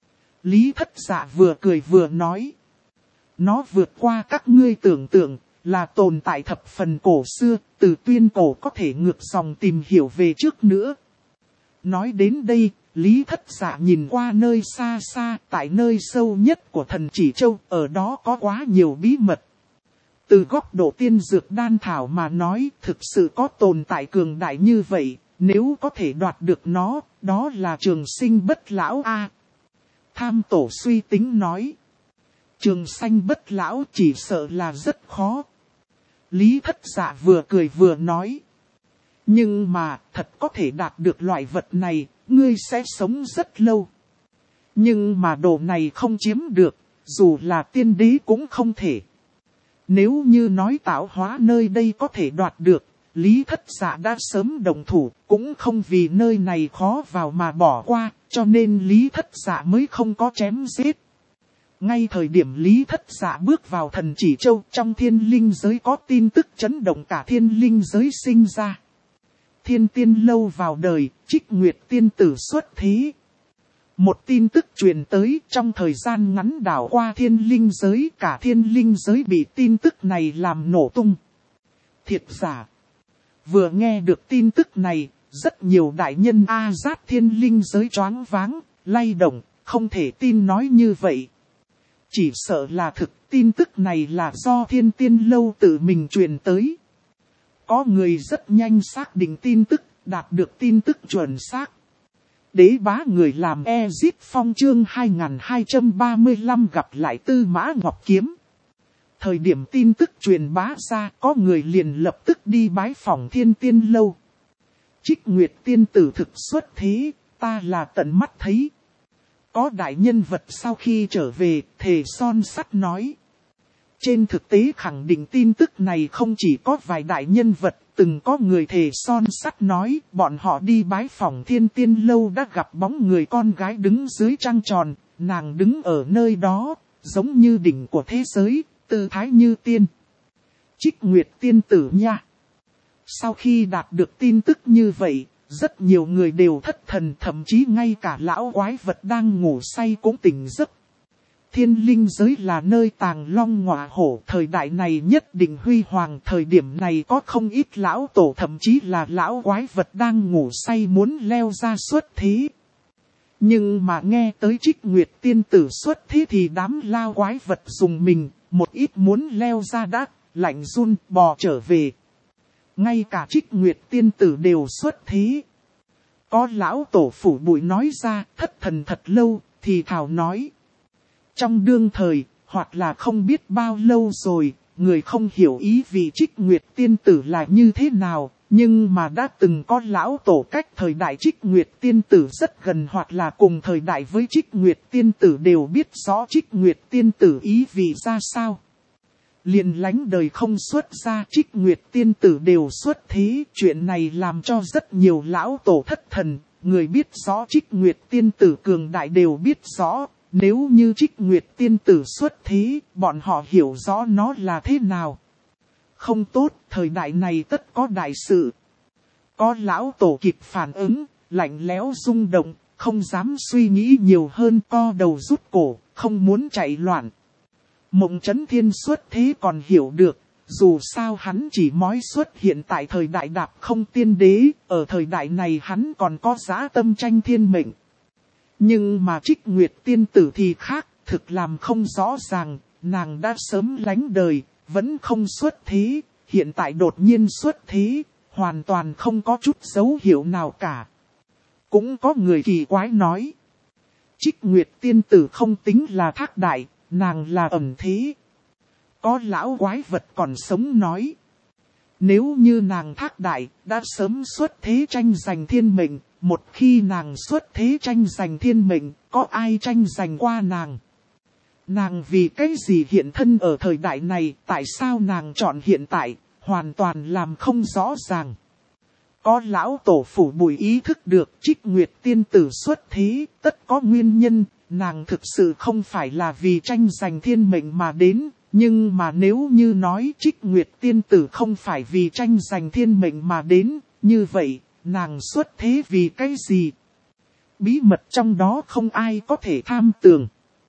Lý Thất Dạ vừa cười vừa nói. Nó vượt qua các ngươi tưởng tượng, là tồn tại thập phần cổ xưa, từ tuyên cổ có thể ngược dòng tìm hiểu về trước nữa. Nói đến đây, Lý Thất Dạ nhìn qua nơi xa xa, tại nơi sâu nhất của Thần Chỉ Châu, ở đó có quá nhiều bí mật. Từ góc độ tiên dược đan thảo mà nói, thực sự có tồn tại cường đại như vậy, nếu có thể đoạt được nó, đó là trường sinh bất lão a. Tham tổ suy tính nói. Trường sinh bất lão chỉ sợ là rất khó. Lý Thất Dạ vừa cười vừa nói. Nhưng mà, thật có thể đạt được loại vật này, ngươi sẽ sống rất lâu. Nhưng mà đồ này không chiếm được, dù là tiên đế cũng không thể. Nếu như nói tạo hóa nơi đây có thể đoạt được, Lý Thất Dạ đã sớm đồng thủ, cũng không vì nơi này khó vào mà bỏ qua, cho nên Lý Thất Dạ mới không có chém giết. Ngay thời điểm Lý Thất Dạ bước vào Thần Chỉ Châu, trong thiên linh giới có tin tức chấn động cả thiên linh giới sinh ra. Thiên tiên lâu vào đời, Trích Nguyệt tiên tử xuất thế. Một tin tức truyền tới, trong thời gian ngắn đảo qua thiên linh giới, cả thiên linh giới bị tin tức này làm nổ tung. Thiệt giả. Vừa nghe được tin tức này, rất nhiều đại nhân A-Giát thiên linh giới choáng váng, lay động, không thể tin nói như vậy. Chỉ sợ là thực, tin tức này là do thiên tiên lâu tự mình truyền tới. Có người rất nhanh xác định tin tức, đạt được tin tức chuẩn xác. Đế bá người làm Ezit Phong chương 2235 gặp lại Tư Mã Ngọc Kiếm. Thời điểm tin tức truyền bá ra, có người liền lập tức đi bái phỏng thiên tiên lâu. Trích Nguyệt tiên tử thực xuất thế, ta là tận mắt thấy. Có đại nhân vật sau khi trở về, thề son sắt nói. Trên thực tế khẳng định tin tức này không chỉ có vài đại nhân vật, từng có người thề son sắt nói, bọn họ đi bái phỏng thiên tiên lâu đã gặp bóng người con gái đứng dưới trăng tròn, nàng đứng ở nơi đó, giống như đỉnh của thế giới, tư thái như tiên. Trích Nguyệt tiên tử nha. Sau khi đạt được tin tức như vậy, rất nhiều người đều thất thần, thậm chí ngay cả lão quái vật đang ngủ say cũng tỉnh giấc. Thiên linh giới là nơi tàng long ngọa hổ, thời đại này nhất định huy hoàng, thời điểm này có không ít lão tổ thậm chí là lão quái vật đang ngủ say muốn leo ra xuất thế. Nhưng mà nghe tới Trích Nguyệt tiên tử xuất thế thì đám lao quái vật dùng mình, một ít muốn leo ra đã, lạnh run bò trở về. Ngay cả Trích Nguyệt tiên tử đều xuất thế. Có lão tổ phủ bụi nói ra, thất thần thật lâu, thì thảo nói. Trong đương thời, hoặc là không biết bao lâu rồi, người không hiểu ý vị Trích Nguyệt tiên tử là như thế nào, Nhưng mà đã từng có lão tổ cách thời đại Trích Nguyệt tiên tử rất gần hoặc là cùng thời đại với Trích Nguyệt tiên tử đều biết rõ Trích Nguyệt tiên tử ý vị ra sao. Liền lánh đời không xuất ra, Trích Nguyệt tiên tử đều xuất thế. Chuyện này làm cho rất nhiều lão tổ thất thần, người biết rõ Trích Nguyệt tiên tử cường đại đều biết rõ. Nếu như Trích Nguyệt tiên tử xuất thế, bọn họ hiểu rõ nó là thế nào. Không tốt, thời đại này tất có đại sự. Có lão tổ kịp phản ứng, lạnh lẽo rung động, không dám suy nghĩ nhiều hơn, co đầu rút cổ, không muốn chạy loạn. Mộng Chấn Thiên xuất thế còn hiểu được, dù sao hắn chỉ mới xuất hiện tại thời đại Đạp Không tiên đế, ở thời đại này hắn còn có dã tâm tranh thiên mệnh. Nhưng mà Trích Nguyệt tiên tử thì khác, thực làm không rõ ràng, nàng đã sớm lánh đời, vẫn không xuất thế, hiện tại đột nhiên xuất thế, hoàn toàn không có chút dấu hiệu nào cả. Cũng có người kỳ quái nói, Trích Nguyệt tiên tử không tính là thác đại, nàng là ẩn thế. Có lão quái vật còn sống nói, nếu như nàng thác đại, đã sớm xuất thế tranh giành thiên mệnh, một khi nàng xuất thế tranh giành thiên mệnh, có ai tranh giành qua nàng? Nàng vì cái gì hiện thân ở thời đại này, tại sao nàng chọn hiện tại, hoàn toàn làm không rõ ràng. Có lão tổ phủ bùi ý thức được Trích Nguyệt tiên tử xuất thế, tất có nguyên nhân, nàng thực sự không phải là vì tranh giành thiên mệnh mà đến, nhưng mà nếu như nói Trích Nguyệt tiên tử không phải vì tranh giành thiên mệnh mà đến, như vậy, nàng xuất thế vì cái gì? Bí mật trong đó không ai có thể tham tường.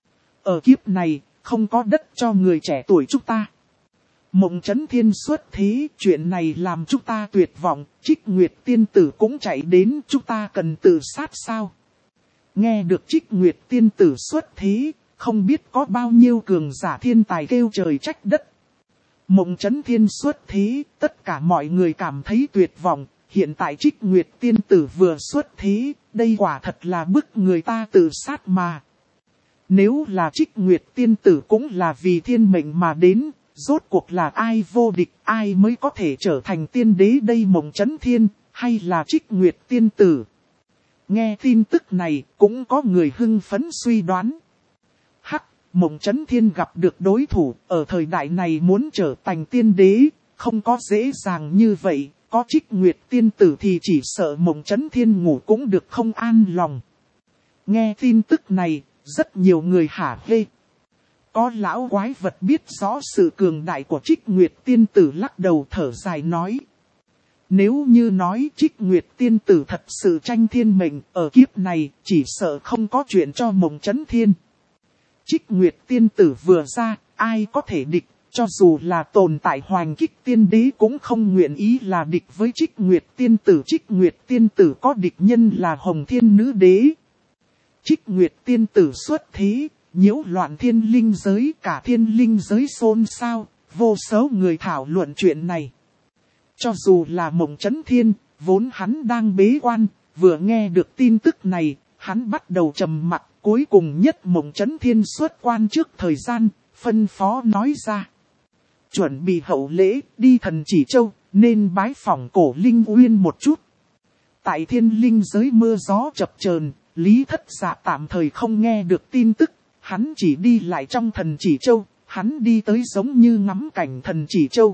Ở kiếp này, không có đất cho người trẻ tuổi chúng ta. Mộng Chấn Thiên xuất thế, chuyện này làm chúng ta tuyệt vọng, Trích Nguyệt tiên tử cũng chạy đến, chúng ta cần tự sát sao? Nghe được Trích Nguyệt tiên tử xuất thế, không biết có bao nhiêu cường giả thiên tài kêu trời trách đất. Mộng Chấn Thiên xuất thế, tất cả mọi người cảm thấy tuyệt vọng, hiện tại Trích Nguyệt tiên tử vừa xuất thế, đây quả thật là bức người ta tự sát mà. Nếu là Trích Nguyệt tiên tử cũng là vì thiên mệnh mà đến, rốt cuộc là ai vô địch, ai mới có thể trở thành tiên đế đây, Mộng Chấn Thiên, hay là Trích Nguyệt tiên tử? Nghe tin tức này, cũng có người hưng phấn suy đoán. Hắc, Mộng Chấn Thiên gặp được đối thủ, ở thời đại này muốn trở thành tiên đế, không có dễ dàng như vậy, có Trích Nguyệt tiên tử thì chỉ sợ Mộng Chấn Thiên ngủ cũng được không an lòng. Nghe tin tức này, rất nhiều người hả hê. Có lão quái vật biết rõ sự cường đại của Trích Nguyệt tiên tử lắc đầu thở dài nói. Nếu như nói Trích Nguyệt tiên tử thật sự tranh thiên mệnh, ở kiếp này chỉ sợ không có chuyện cho Mộng Chấn Thiên. Trích Nguyệt tiên tử vừa ra, ai có thể địch, cho dù là tồn tại Hoành Kích tiên đế cũng không nguyện ý là địch với Trích Nguyệt tiên tử. Trích Nguyệt tiên tử có địch nhân là Hồng Thiên nữ đế. Trích Nguyệt tiên tử xuất thế, nhiễu loạn thiên linh giới, cả thiên linh giới xôn xao, vô số người thảo luận chuyện này. Cho dù là Mộng Chấn Thiên, vốn hắn đang bế quan, vừa nghe được tin tức này, hắn bắt đầu trầm mặc, cuối cùng nhất Mộng Chấn Thiên xuất quan trước thời gian, phân phó nói ra. Chuẩn bị hậu lễ, đi Thần Chỉ Châu, nên bái phỏng Cổ Linh Uyên một chút. Tại thiên linh giới mưa gió chập chờn, Lý Thất Dạ tạm thời không nghe được tin tức, hắn chỉ đi lại trong Thần Chỉ Châu, hắn đi tới giống như ngắm cảnh Thần Chỉ Châu.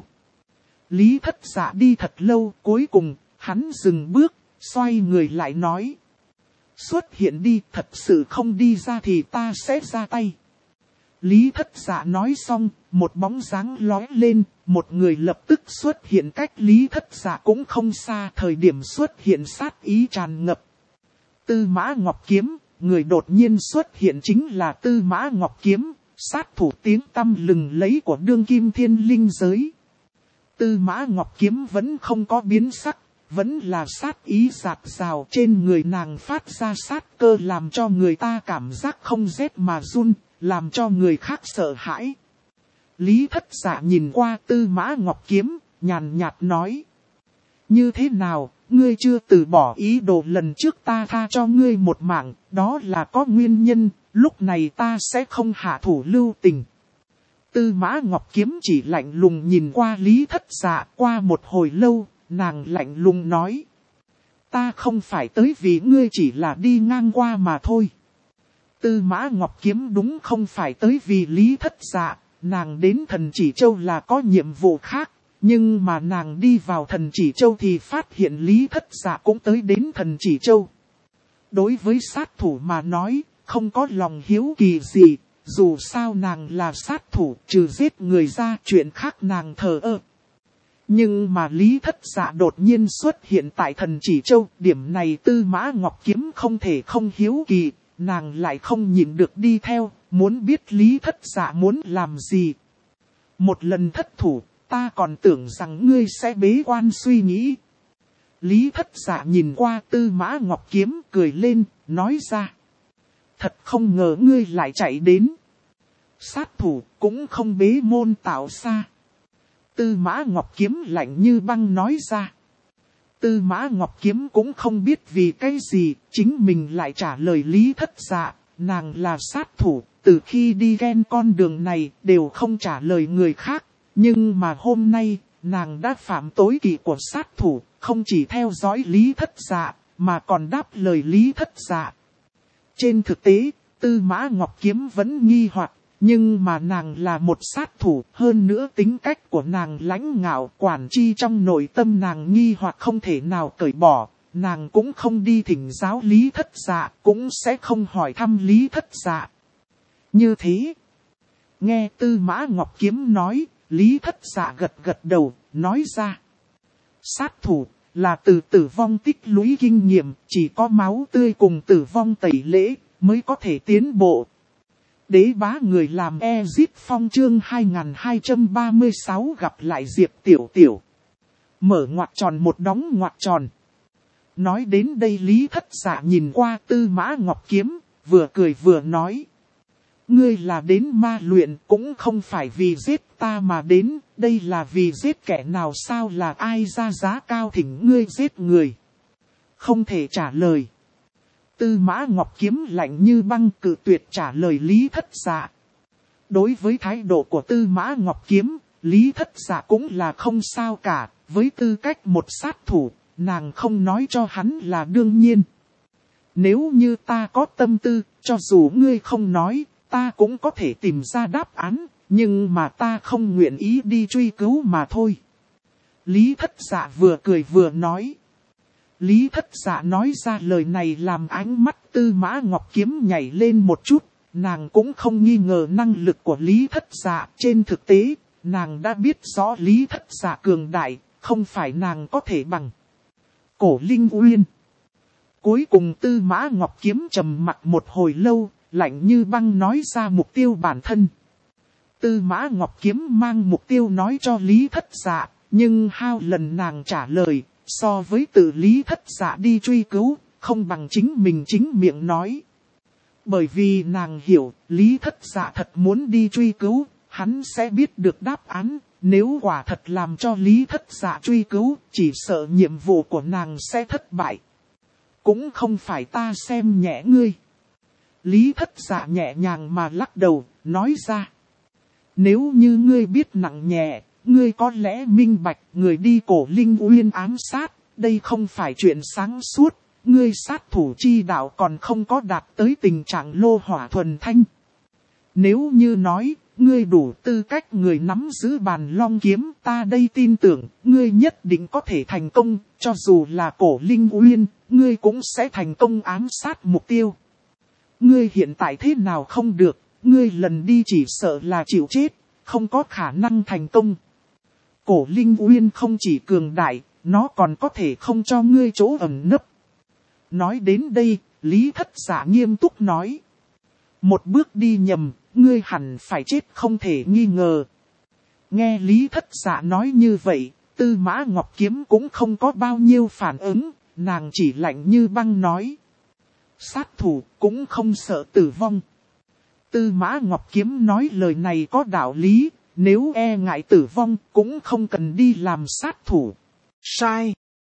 Lý Thất Dạ đi thật lâu, cuối cùng, hắn dừng bước, xoay người lại nói. Xuất hiện đi, thật sự không đi ra thì ta sẽ ra tay. Lý Thất Dạ nói xong, một bóng dáng lóe lên, một người lập tức xuất hiện cách Lý Thất Dạ cũng không xa, thời điểm xuất hiện sát ý tràn ngập. Tư Mã Ngọc Kiếm, người đột nhiên xuất hiện chính là Tư Mã Ngọc Kiếm, sát thủ tiếng tăm lừng lẫy của đương kim thiên linh giới. Tư Mã Ngọc Kiếm vẫn không có biến sắc, vẫn là sát ý dạt dào, trên người nàng phát ra sát cơ làm cho người ta cảm giác không rét mà run, làm cho người khác sợ hãi. Lý Thất Dạ nhìn qua Tư Mã Ngọc Kiếm, nhàn nhạt nói. Như thế nào, ngươi chưa từ bỏ ý đồ lần trước ta tha cho ngươi một mạng, đó là có nguyên nhân, lúc này ta sẽ không hạ thủ lưu tình. Tư Mã Ngọc Kiếm chỉ lạnh lùng nhìn qua Lý Thất Dạ, qua một hồi lâu, nàng lạnh lùng nói. Ta không phải tới vì ngươi, chỉ là đi ngang qua mà thôi. Tư Mã Ngọc Kiếm đúng không phải tới vì Lý Thất Dạ, nàng đến Thần Chỉ Châu là có nhiệm vụ khác. Nhưng mà nàng đi vào Thần Chỉ Châu thì phát hiện Lý Thất Dạ cũng tới đến Thần Chỉ Châu. Đối với sát thủ mà nói, không có lòng hiếu kỳ gì, dù sao nàng là sát thủ, trừ giết người ra chuyện khác nàng thờ ơ. Nhưng mà Lý Thất Dạ đột nhiên xuất hiện tại Thần Chỉ Châu, điểm này Tư Mã Ngọc Kiếm không thể không hiếu kỳ, nàng lại không nhịn được đi theo, muốn biết Lý Thất Dạ muốn làm gì. Một lần thất thủ, ta còn tưởng rằng ngươi sẽ bế quan suy nghĩ. Lý Thất Dạ nhìn qua Tư Mã Ngọc Kiếm cười lên, nói ra. Thật không ngờ ngươi lại chạy đến. Sát thủ cũng không bế môn tạo xa. Tư Mã Ngọc Kiếm lạnh như băng nói ra. Tư Mã Ngọc Kiếm cũng không biết vì cái gì, chính mình lại trả lời Lý Thất Dạ, nàng là sát thủ, từ khi đi ghen con đường này đều không trả lời người khác. Nhưng mà hôm nay, nàng đã phạm tối kỵ của sát thủ, không chỉ theo dõi Lý Thất Dạ, mà còn đáp lời Lý Thất Dạ. Trên thực tế, Tư Mã Ngọc Kiếm vẫn nghi hoặc, nhưng mà nàng là một sát thủ, hơn nữa tính cách của nàng lãnh ngạo, quản chi trong nội tâm nàng nghi hoặc không thể nào cởi bỏ, nàng cũng không đi thỉnh giáo Lý Thất Dạ, cũng sẽ không hỏi thăm Lý Thất Dạ. Như thế, nghe Tư Mã Ngọc Kiếm nói, Lý Thất Dạ gật gật đầu, nói ra. Sát thủ là từ tử vong tích lũy kinh nghiệm, chỉ có máu tươi cùng tử vong tẩy lễ mới có thể tiến bộ. Đế bá người làm Ezip Phong chương 2236 gặp lại Diệp Tiểu Tiểu. Mở ngoặc tròn một đóng ngoặc tròn. Nói đến đây Lý Thất Dạ nhìn qua Tư Mã Ngọc Kiếm, vừa cười vừa nói. Ngươi là đến ma luyện cũng không phải vì giết ta mà đến, đây là vì giết kẻ nào sao, là ai ra giá cao thỉnh ngươi giết người. Không thể trả lời. Tư Mã Ngọc Kiếm lạnh như băng cự tuyệt trả lời Lý Thất Dạ. Đối với thái độ của Tư Mã Ngọc Kiếm, Lý Thất Dạ cũng là không sao cả, với tư cách một sát thủ, nàng không nói cho hắn là đương nhiên. Nếu như ta có tâm tư, cho dù ngươi không nói, ta cũng có thể tìm ra đáp án, nhưng mà ta không nguyện ý đi truy cứu mà thôi. Lý Thất Dạ vừa cười vừa nói. Lý Thất Dạ nói ra lời này làm ánh mắt Tư Mã Ngọc Kiếm nhảy lên một chút, nàng cũng không nghi ngờ năng lực của Lý Thất Dạ. Trên thực tế, nàng đã biết rõ Lý Thất Dạ cường đại, không phải nàng có thể bằng. Cổ Linh Uyên. Cuối cùng Tư Mã Ngọc Kiếm trầm mặc một hồi lâu, lạnh như băng nói ra mục tiêu bản thân. Tư Mã Ngọc Kiếm mang mục tiêu nói cho Lý Thất Dạ, nhưng hao lần nàng trả lời, so với tự Lý Thất Dạ đi truy cứu, không bằng chính mình chính miệng nói. Bởi vì nàng hiểu, Lý Thất Dạ thật muốn đi truy cứu, hắn sẽ biết được đáp án, nếu quả thật làm cho Lý Thất Dạ truy cứu, chỉ sợ nhiệm vụ của nàng sẽ thất bại. Cũng không phải ta xem nhẹ ngươi. Lý Thất Dạ nhẹ nhàng mà lắc đầu, nói ra. Nếu như ngươi biết nặng nhẹ, ngươi có lẽ minh bạch người đi Cổ Linh Uyên ám sát, đây không phải chuyện sáng suốt, ngươi sát thủ chi đạo còn không có đạt tới tình trạng lô hỏa thuần thanh. Nếu như nói, ngươi đủ tư cách người nắm giữ bàn long kiếm, ta đây tin tưởng, ngươi nhất định có thể thành công, cho dù là Cổ Linh Uyên, ngươi cũng sẽ thành công ám sát mục tiêu. Ngươi hiện tại thế nào không được, ngươi lần đi chỉ sợ là chịu chết, không có khả năng thành công. Cổ Linh Uyên không chỉ cường đại, nó còn có thể không cho ngươi chỗ ẩn nấp. Nói đến đây, Lý Thất Dạ nghiêm túc nói. Một bước đi nhầm, ngươi hẳn phải chết không thể nghi ngờ. Nghe Lý Thất Dạ nói như vậy, Tư Mã Ngọc Kiếm cũng không có bao nhiêu phản ứng, nàng chỉ lạnh như băng nói. Sát thủ cũng không sợ tử vong. Tư Mã Ngọc Kiếm nói lời này có đạo lý, nếu e ngại tử vong cũng không cần đi làm sát thủ. Sai.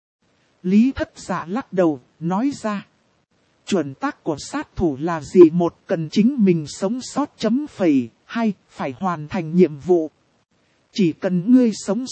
Lý Thất Dạ lắc đầu, nói ra. Chuẩn tắc của sát thủ là gì? Một, cần chính mình sống sót chấm phẩy. Hai, phải hoàn thành nhiệm vụ. Chỉ cần ngươi sống sót,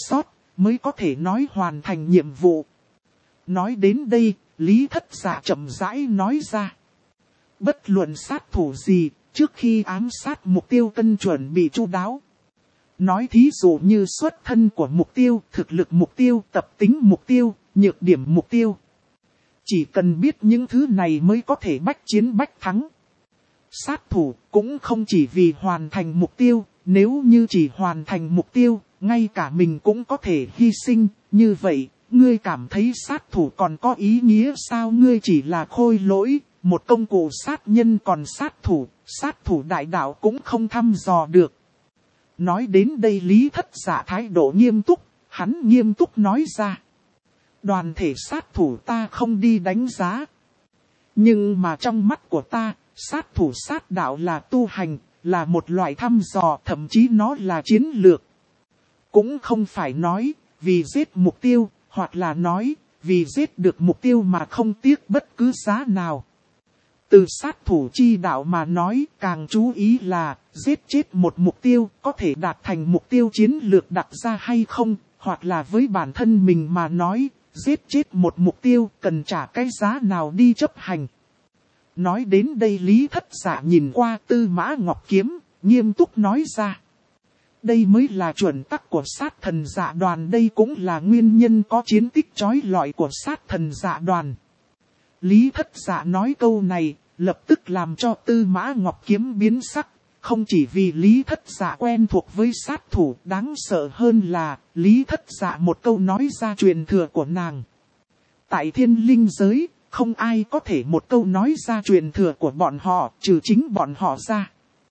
mới có thể nói hoàn thành nhiệm vụ. Nói đến đây, Lý Thất Dạ chậm rãi nói ra. Bất luận sát thủ gì, trước khi ám sát mục tiêu cần chuẩn bị chu đáo. Nói thí dụ như xuất thân của mục tiêu, thực lực mục tiêu, tập tính mục tiêu, nhược điểm mục tiêu. Chỉ cần biết những thứ này mới có thể bách chiến bách thắng. Sát thủ cũng không chỉ vì hoàn thành mục tiêu, nếu như chỉ hoàn thành mục tiêu, ngay cả mình cũng có thể hy sinh. Như vậy, ngươi cảm thấy sát thủ còn có ý nghĩa sao? Ngươi chỉ là khôi lỗi, một công cụ sát nhân, còn sát thủ đại đạo cũng không thăm dò được. Nói đến đây Lý Thất Dạ thái độ nghiêm túc, hắn nghiêm túc nói ra. Đoàn thể sát thủ ta không đi đánh giá. Nhưng mà trong mắt của ta, sát thủ sát đạo là tu hành, là một loại thăm dò, thậm chí nó là chiến lược. Cũng không phải nói, vì giết mục tiêu, hoặc là nói, vì giết được mục tiêu mà không tiếc bất cứ giá nào. Từ sát thủ chi đạo mà nói, càng chú ý là, giết chết một mục tiêu, có thể đạt thành mục tiêu chiến lược đặt ra hay không, hoặc là với bản thân mình mà nói, giết chết một mục tiêu, cần trả cái giá nào đi chấp hành. Nói đến đây Lý Thất Dạ nhìn qua Tư Mã Ngọc Kiếm, nghiêm túc nói ra. Đây mới là chuẩn tắc của sát thần dạ đoàn, đây cũng là nguyên nhân có chiến tích chói lọi của sát thần dạ đoàn. Lý Thất Dạ nói câu này, lập tức làm cho Tư Mã Ngọc Kiếm biến sắc, không chỉ vì Lý Thất Dạ quen thuộc với sát thủ, đáng sợ hơn là Lý Thất Dạ một câu nói ra truyền thừa của nàng. Tại thiên linh giới, không ai có thể một câu nói ra truyền thừa của bọn họ, trừ chính bọn họ ra.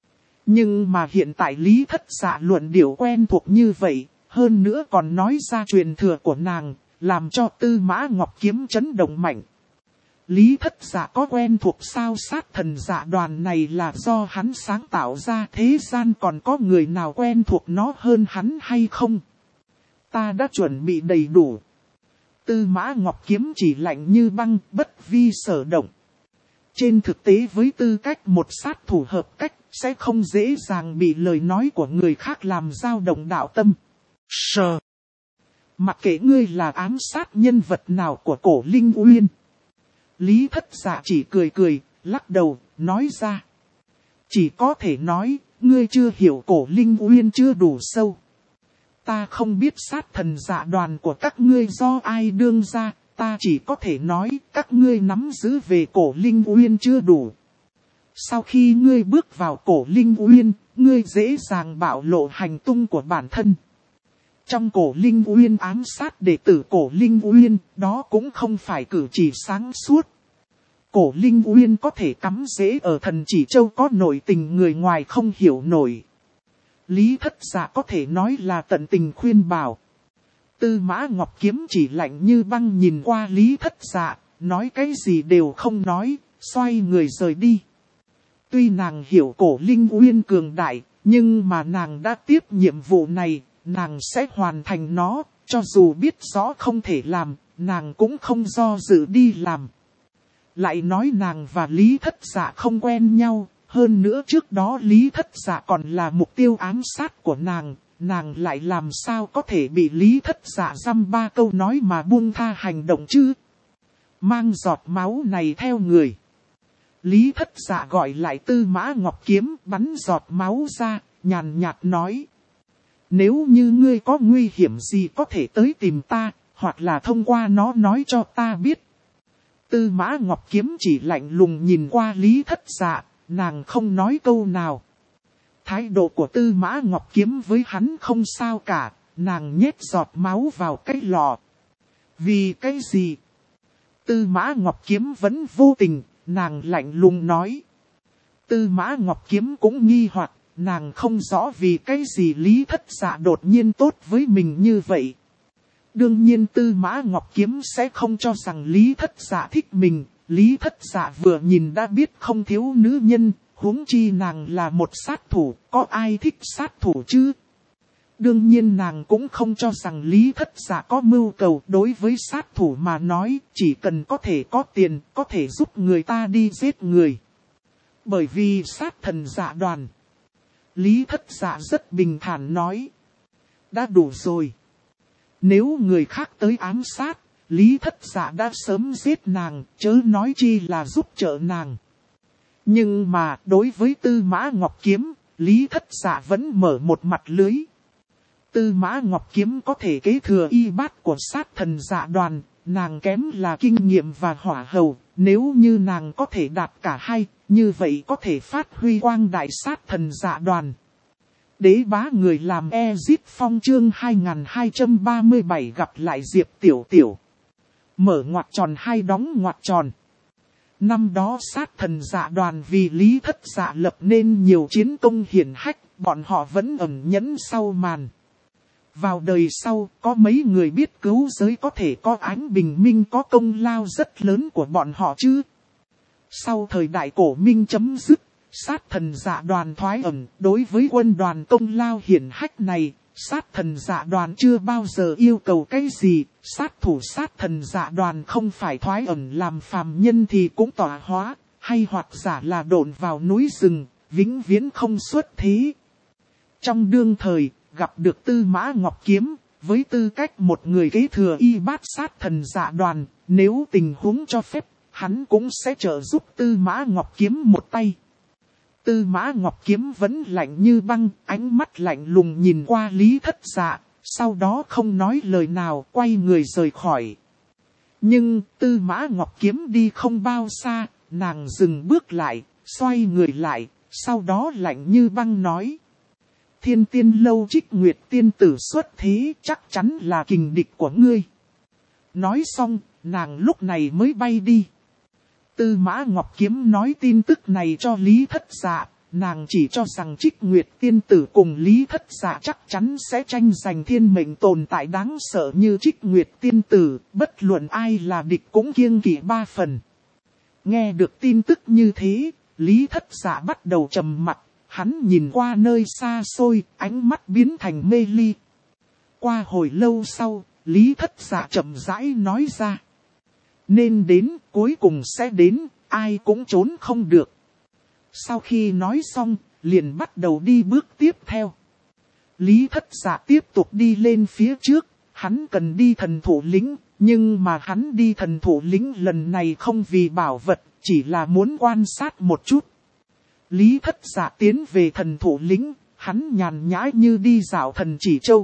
Nhưng mà hiện tại Lý Thất Dạ luận điệu quen thuộc như vậy, hơn nữa còn nói ra truyền thừa của nàng, làm cho Tư Mã Ngọc Kiếm chấn động mạnh. Lý Thất Dạ có quen thuộc sao? Sát thần dạ đoàn này là do hắn sáng tạo ra, thế gian còn có người nào quen thuộc nó hơn hắn hay không? Ta đã chuẩn bị đầy đủ. Tư Mã Ngọc Kiếm chỉ lạnh như băng, bất vi sở động. Trên thực tế với tư cách một sát thủ hợp cách, sẽ không dễ dàng bị lời nói của người khác làm dao động đạo tâm. Mặc kệ ngươi là ám sát nhân vật nào của Cổ Linh Uyên. Lý Thất Dạ chỉ cười cười, lắc đầu, nói ra. Chỉ có thể nói, ngươi chưa hiểu Cổ Linh Uyên chưa đủ sâu. Ta không biết sát thần dạ đoàn của các ngươi do ai đương ra, ta chỉ có thể nói các ngươi nắm giữ về Cổ Linh Uyên chưa đủ. Sau khi ngươi bước vào Cổ Linh Uyên, ngươi dễ dàng bạo lộ hành tung của bản thân. Trong Cổ Linh Uyên ám sát đệ tử Cổ Linh Uyên, đó cũng không phải cử chỉ sáng suốt. Cổ Linh Uyên có thể cắm rễ ở Thần Chỉ Châu, có nội tình người ngoài không hiểu nổi. Lý Thất Dạ có thể nói là tận tình khuyên bảo. Tư Mã Ngọc Kiếm chỉ lạnh như băng nhìn qua Lý Thất Dạ, nói cái gì đều không nói, xoay người rời đi. Tuy nàng hiểu Cổ Linh Uyên cường đại, nhưng mà nàng đã tiếp nhiệm vụ này, nàng sẽ hoàn thành nó, cho dù biết rõ không thể làm, nàng cũng không do dự đi làm. Lại nói nàng và Lý Thất Dạ không quen nhau, hơn nữa trước đó Lý Thất Dạ còn là mục tiêu ám sát của nàng lại làm sao có thể bị Lý Thất Dạ dăm ba câu nói mà buông tha hành động chứ? Mang giọt máu này theo người. Lý Thất Dạ gọi lại Tư Mã Ngọc Kiếm, bắn giọt máu ra, nhàn nhạt nói. Nếu như ngươi có nguy hiểm gì có thể tới tìm ta, hoặc là thông qua nó nói cho ta biết. Tư Mã Ngọc Kiếm chỉ lạnh lùng nhìn qua Lý Thất Dạ, nàng không nói câu nào. Thái độ của Tư Mã Ngọc Kiếm với hắn không sao cả, nàng nhét giọt máu vào cái lọ. Vì cái gì? Tư Mã Ngọc Kiếm vẫn vô tình, nàng lạnh lùng nói. Tư Mã Ngọc Kiếm cũng nghi hoặc, nàng không rõ vì cái gì Lý Thất Dạ đột nhiên tốt với mình như vậy. Đương nhiên Tư Mã Ngọc Kiếm sẽ không cho rằng Lý Thất Dạ thích mình, Lý Thất Dạ vừa nhìn đã biết không thiếu nữ nhân, huống chi nàng là một sát thủ, có ai thích sát thủ chứ? Đương nhiên nàng cũng không cho rằng Lý Thất Dạ có mưu cầu, đối với sát thủ mà nói, chỉ cần có thể có tiền, có thể giúp người ta đi giết người. Bởi vì sát thần dạ đoàn. Lý Thất Dạ rất bình thản nói. Đã đủ rồi. Nếu người khác tới ám sát, Lý Thất Dạ đã sớm giết nàng, chớ nói chi là giúp trợ nàng. Nhưng mà đối với Tư Mã Ngọc Kiếm, Lý Thất Dạ vẫn mở một mặt lưới. Tư Mã Ngọc Kiếm có thể kế thừa y bát của sát thần dạ đoàn, nàng kém là kinh nghiệm và hỏa hầu, nếu như nàng có thể đạt cả hai, như vậy có thể phát huy quang đại sát thần dạ đoàn. Đế bá người làm Ezip Phong chương 2237 gặp lại Diệp Tiểu Tiểu. Mở ngoặc tròn hay đóng ngoặc tròn. Năm đó sát thần dạ đoàn vì Lý Thất Dạ lập nên nhiều chiến công hiển hách, bọn họ vẫn ẩn nhẫn sau màn. Vào đời sau, có mấy người biết cứu giới có thể có ánh bình minh có công lao rất lớn của bọn họ chứ. Sau thời đại cổ minh chấm dứt, sát thần dạ đoàn thoái ẩn, đối với quân đoàn công lao hiển hách này, sát thần dạ đoàn chưa bao giờ yêu cầu cái gì, sát thủ sát thần dạ đoàn không phải thoái ẩn làm phàm nhân thì cũng tỏa hóa, hay hoặc giả là độn vào núi rừng, vĩnh viễn không xuất thế. Trong đương thời, gặp được Tư Mã Ngọc Kiếm, với tư cách một người kế thừa y bát sát thần dạ đoàn, nếu tình huống cho phép, hắn cũng sẽ trợ giúp Tư Mã Ngọc Kiếm một tay. Tư Mã Ngọc Kiếm vẫn lạnh như băng, ánh mắt lạnh lùng nhìn qua Lý Thất Dạ, sau đó không nói lời nào, quay người rời khỏi. Nhưng Tư Mã Ngọc Kiếm đi không bao xa, nàng dừng bước lại, xoay người lại, sau đó lạnh như băng nói. Thiên Tiên Lâu Trích Nguyệt tiên tử xuất thế, chắc chắn là kình địch của ngươi. Nói xong, nàng lúc này mới bay đi. Tư Mã Ngọc Kiếm nói tin tức này cho Lý Thất Dạ, nàng chỉ cho rằng Trích Nguyệt tiên tử cùng Lý Thất Dạ chắc chắn sẽ tranh giành thiên mệnh tồn tại đáng sợ như Trích Nguyệt tiên tử, bất luận ai là địch cũng kiêng kỵ 3 phần. Nghe được tin tức như thế, Lý Thất Dạ bắt đầu trầm mặc, hắn nhìn qua nơi xa xôi, ánh mắt biến thành mê ly. Qua hồi lâu sau, Lý Thất Dạ chậm rãi nói ra. Nên đến, cuối cùng sẽ đến, ai cũng trốn không được. Sau khi nói xong, liền bắt đầu đi bước tiếp theo. Lý Thất Dạ tiếp tục đi lên phía trước, hắn cần đi thần thủ lĩnh, nhưng mà hắn đi thần thủ lĩnh lần này không vì bảo vật, chỉ là muốn quan sát một chút. Lý Thất Dạ tiến về thần thủ lĩnh, hắn nhàn nhã như đi dạo thần chỉ châu.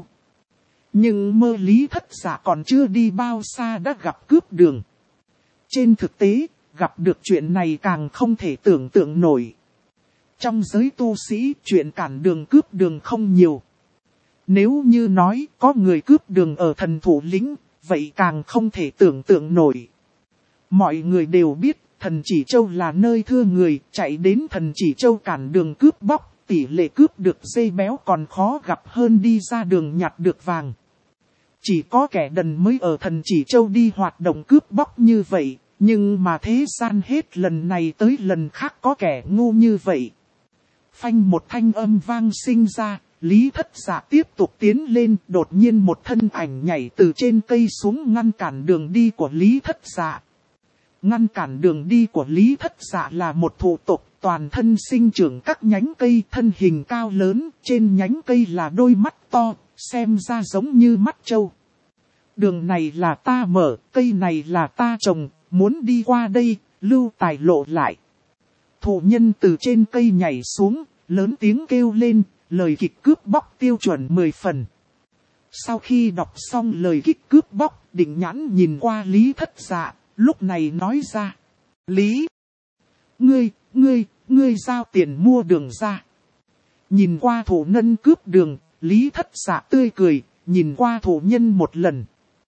Nhưng mơ Lý Thất Dạ còn chưa đi bao xa đã gặp cướp đường. Trên thực tế, gặp được chuyện này càng không thể tưởng tượng nổi. Trong giới tu sĩ, chuyện cản đường cướp đường không nhiều. Nếu như nói có người cướp đường ở thần thủ lĩnh, vậy càng không thể tưởng tượng nổi. Mọi người đều biết, thần chỉ châu là nơi thưa người, chạy đến thần chỉ châu cản đường cướp bóc, tỷ lệ cướp được dây béo còn khó gặp hơn đi ra đường nhặt được vàng. Chỉ có kẻ đần mới ở thần chỉ châu đi hoạt động cướp bóc như vậy, nhưng mà thế gian hết lần này tới lần khác có kẻ ngu như vậy. Phanh một thanh âm vang sinh ra, Lý Thất Dạ tiếp tục tiến lên, đột nhiên một thân ảnh nhảy từ trên cây xuống ngăn cản đường đi của Lý Thất Dạ. Ngăn cản đường đi của Lý Thất Dạ là một thụ tộc, toàn thân sinh trưởng các nhánh cây, thân hình cao lớn, trên nhánh cây là đôi mắt to, xem ra giống như mắt trâu. Đường này là ta mở, cây này là ta trồng, muốn đi qua đây, lưu tài lộ lại. Thụ nhân từ trên cây nhảy xuống, lớn tiếng kêu lên, lời kịch cướp bóc tiêu chuẩn 10 phần. Sau khi đọc xong lời kịch cướp bóc, Định Nhãn nhìn qua Lý Thất Dạ, lúc này nói ra. Lý! Ngươi giao tiền mua đường ra. Nhìn qua thụ nhân cướp đường, Lý Thất Dạ tươi cười, nhìn qua thụ nhân một lần.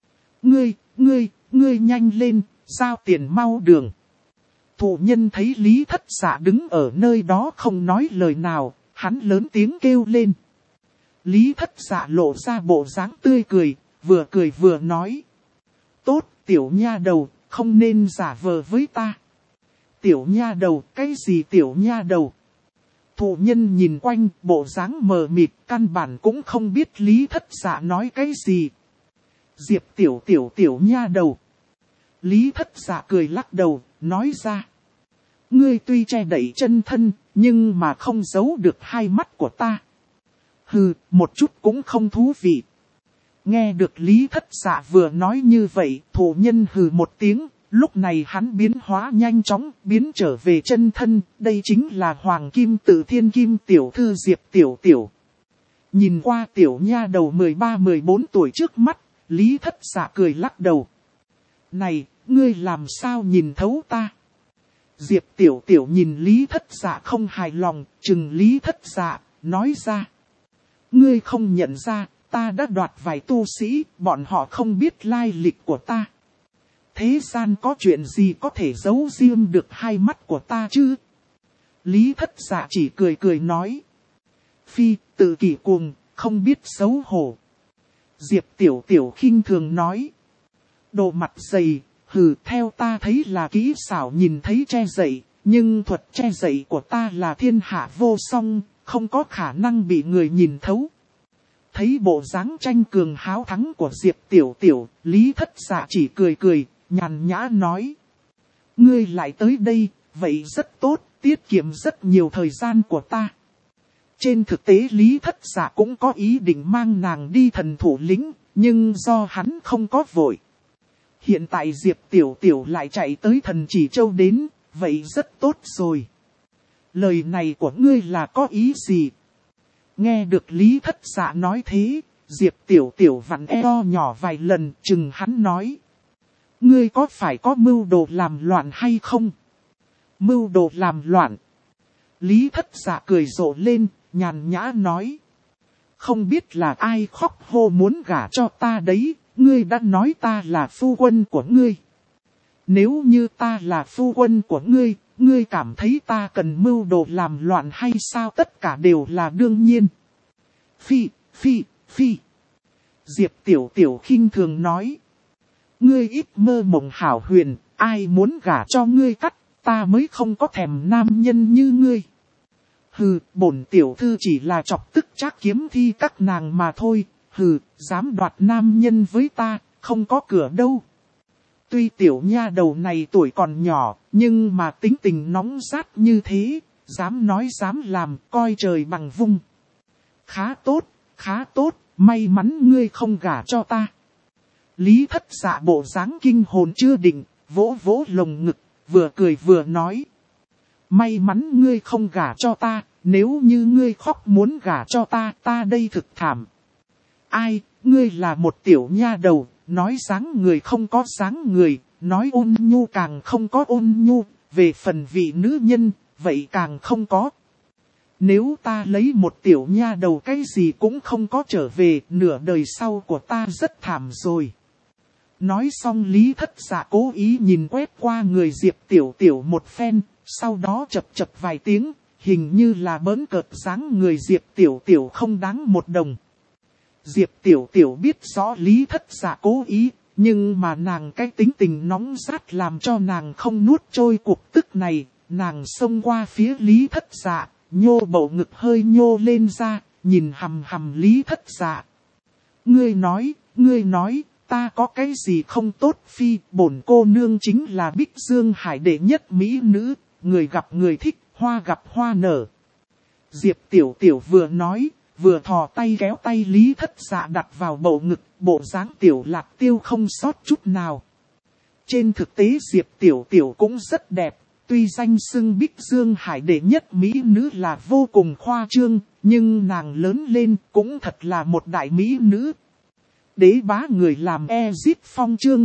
Ngươi nhanh lên, giao tiền mau đường. Thụ nhân thấy Lý Thất Dạ đứng ở nơi đó không nói lời nào, hắn lớn tiếng kêu lên. Lý Thất Dạ lộ ra bộ dáng tươi cười vừa nói. Tốt, tiểu nha đầu, không nên giả vờ với ta. Tiểu nha đầu, cái gì tiểu nha đầu? Thụ nhân nhìn quanh, bộ dáng mờ mịt, căn bản cũng không biết Lý Thất Dạ nói cái gì. Diệp tiểu nha đầu. Lý Thất Dạ cười lắc đầu, nói ra. Ngươi tuy che đậy chân thân, nhưng mà không giấu được hai mắt của ta. Hừ, một chút cũng không thú vị. Nghe được Lý Thất Dạ vừa nói như vậy, thủ nhân hừ một tiếng, lúc này hắn biến hóa nhanh chóng, biến trở về chân thân, đây chính là Hoàng Kim Tự Thiên Kim tiểu thư Diệp Tiểu Tiểu. Nhìn qua tiểu nha đầu 13-14 tuổi trước mắt, Lý Thất Dạ cười lắc đầu. Này, ngươi làm sao nhìn thấu ta? Diệp Tiểu Tiểu nhìn Lý Thất Dạ không hài lòng, chừng Lý Thất Dạ, nói ra. Ngươi không nhận ra, ta đã đoạt vài tu sĩ, bọn họ không biết lai lịch của ta. Thế gian có chuyện gì có thể giấu riêng được hai mắt của ta chứ? Lý Thất Dạ chỉ cười cười nói. Phi, tự kỷ cuồng, không biết xấu hổ. Diệp Tiểu Tiểu khinh thường nói. Đồ mặt dày, hừ, theo ta thấy là kỹ xảo nhìn thấy che dậy, nhưng thuật che dậy của ta là thiên hạ vô song, không có khả năng bị người nhìn thấu. Thấy bộ dáng tranh cường háo thắng của Diệp Tiểu Tiểu, Lý Thất Dạ chỉ cười cười, nhàn nhã nói. Ngươi lại tới đây, vậy rất tốt, tiết kiệm rất nhiều thời gian của ta. Trên thực tế Lý Thất Dạ cũng có ý định mang nàng đi thần thủ lĩnh, nhưng do hắn không có vội. Hiện tại Diệp Tiểu Tiểu lại chạy tới thần chỉ châu đến, vậy rất tốt rồi. Lời này của ngươi là có ý gì? Nghe được Lý Thất Dạ nói thế, Diệp Tiểu Tiểu vặn eo nhỏ vài lần, chừng hắn nói. Ngươi có phải có mưu đồ làm loạn hay không? Mưu đồ làm loạn. Lý Thất Dạ cười rộ lên, nhàn nhã nói. Không biết là ai khóc hô muốn gả cho ta đấy, ngươi đã nói ta là phu quân của ngươi. Nếu như ta là phu quân của ngươi, ngươi cảm thấy ta cần mưu đồ làm loạn hay sao? Tất cả đều là đương nhiên. Phi, phi, phi. Diệp Tiểu Tiểu khinh thường nói. Ngươi ít mơ mộng hảo huyền, ai muốn gả cho ngươi cắt, ta mới không có thèm nam nhân như ngươi. Hừ, bổn tiểu thư chỉ là chọc tức Trác Kiếm Thi các nàng mà thôi, hừ, dám đoạt nam nhân với ta, không có cửa đâu. Tuy tiểu nha đầu này tuổi còn nhỏ, nhưng mà tính tình nóng rát như thế, dám nói dám làm, coi trời bằng vung. Khá tốt, may mắn ngươi không gả cho ta. Lý Thất Dạ bộ dáng kinh hồn chưa định, vỗ vỗ lồng ngực, vừa cười vừa nói. May mắn ngươi không gả cho ta, nếu như ngươi khóc muốn gả cho ta, ta đây thực thảm. Ai, ngươi là một tiểu nha đầu, nói dáng người không có dáng người, nói ôn nhu càng không có ôn nhu, về phần vị nữ nhân, vậy càng không có. Nếu ta lấy một tiểu nha đầu cái gì cũng không có trở về, nửa đời sau của ta rất thảm rồi. Nói xong Lý Thất Dạ cố ý nhìn quét qua người Diệp Tiểu Tiểu một phen, sau đó chập chập vài tiếng, hình như là bỡn cợt dáng người Diệp Tiểu Tiểu không đáng một đồng. Diệp Tiểu Tiểu biết rõ Lý Thất Dạ cố ý, nhưng mà nàng cái tính tình nóng rát làm cho nàng không nuốt trôi cuộc tức này, nàng xông qua phía Lý Thất Dạ, nhô bầu ngực hơi nhô lên ra, nhìn hằm hằm Lý Thất Dạ. Ngươi nói, ta có cái gì không tốt? Phi, bổn cô nương chính là Bích Dương Hải đệ nhất mỹ nữ, người gặp người thích, hoa gặp hoa nở. Diệp Tiểu Tiểu vừa nói, vừa thò tay kéo tay Lý Thất Dạ đặt vào bầu ngực, bộ dáng Tiểu Lạc Tiêu không sót chút nào. Trên thực tế Diệp Tiểu Tiểu cũng rất đẹp, tuy danh xưng Bích Dương Hải đệ nhất mỹ nữ là vô cùng khoa trương, nhưng nàng lớn lên cũng thật là một đại mỹ nữ. Đế bá người làm Ezip Phong chương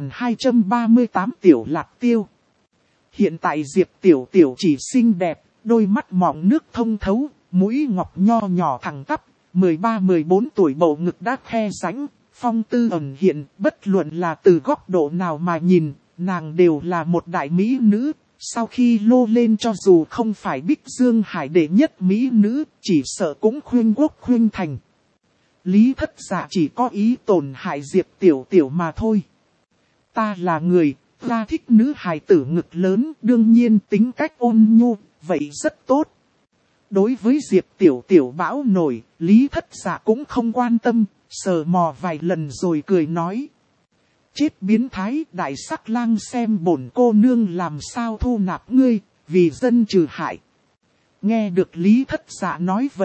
2238 Tiểu Lạc Tiêu. Hiện tại Diệp Tiểu Tiểu chỉ xinh đẹp, đôi mắt mọng nước thông thấu, mũi ngọc nho nhỏ thẳng tắp, 13-14 tuổi bầu ngực đã khe rãnh, phong tư ẩn hiện, bất luận là từ góc độ nào mà nhìn, nàng đều là một đại mỹ nữ. Sau khi lô lên cho dù không phải Bích Dương Hải đệ nhất mỹ nữ, chỉ sợ cũng khuyên quốc khuyên thành. Lý Thất Dạ chỉ có ý tổn hại Diệp Tiểu Tiểu mà thôi. Ta là người, ta thích nữ hài tử ngực lớn, đương nhiên tính cách ôn nhu, vậy rất tốt. Đối với Diệp Tiểu Tiểu bão nổi, Lý Thất Dạ cũng không quan tâm, sờ mò vài lần rồi cười nói. Chết biến thái, đại sắc lang, xem bổn cô nương làm sao thu nạp ngươi, vì dân trừ hại. Nghe được Lý Thất Dạ nói vậy,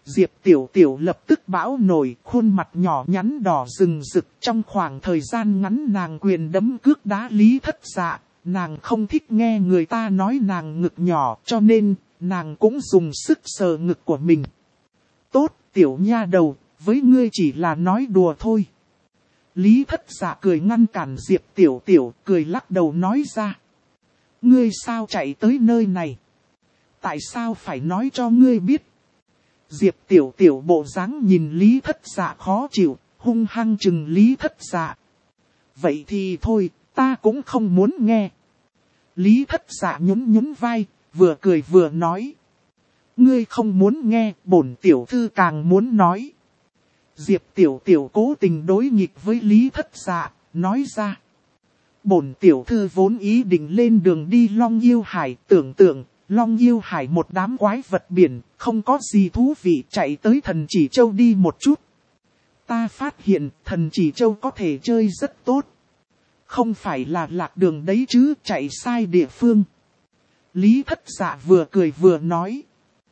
Diệp Tiểu Tiểu lập tức bão nổi, khuôn mặt nhỏ nhắn đỏ rừng rực. Trong khoảng thời gian ngắn nàng quyền đấm cước đá Lý Thất Dạ. Nàng không thích nghe người ta nói nàng ngực nhỏ, cho nên nàng cũng dùng sức sờ ngực của mình. Tốt, tiểu nha đầu, với ngươi chỉ là nói đùa thôi. Lý Thất Dạ cười ngăn cản Diệp Tiểu Tiểu, cười lắc đầu nói ra. Ngươi sao chạy tới nơi này? Tại sao phải nói cho ngươi biết? Diệp Tiểu Tiểu bộ dáng nhìn Lý Thất Dạ khó chịu, hung hăng chừng Lý Thất Dạ. Vậy thì thôi, ta cũng không muốn nghe. Lý Thất Dạ nhún vai, vừa cười vừa nói. Ngươi không muốn nghe, bổn tiểu thư càng muốn nói. Diệp Tiểu Tiểu cố tình đối nghịch với Lý Thất Dạ, nói ra. Bổn tiểu thư vốn ý định lên đường đi Long Yêu Hải, tưởng tượng, Long Yêu Hải một đám quái vật biển, không có gì thú vị, chạy tới Thần Chỉ Châu đi một chút. Ta phát hiện Thần Chỉ Châu có thể chơi rất tốt. Không phải là lạc đường đấy chứ, chạy sai địa phương. Lý Thất Dạ vừa cười vừa nói.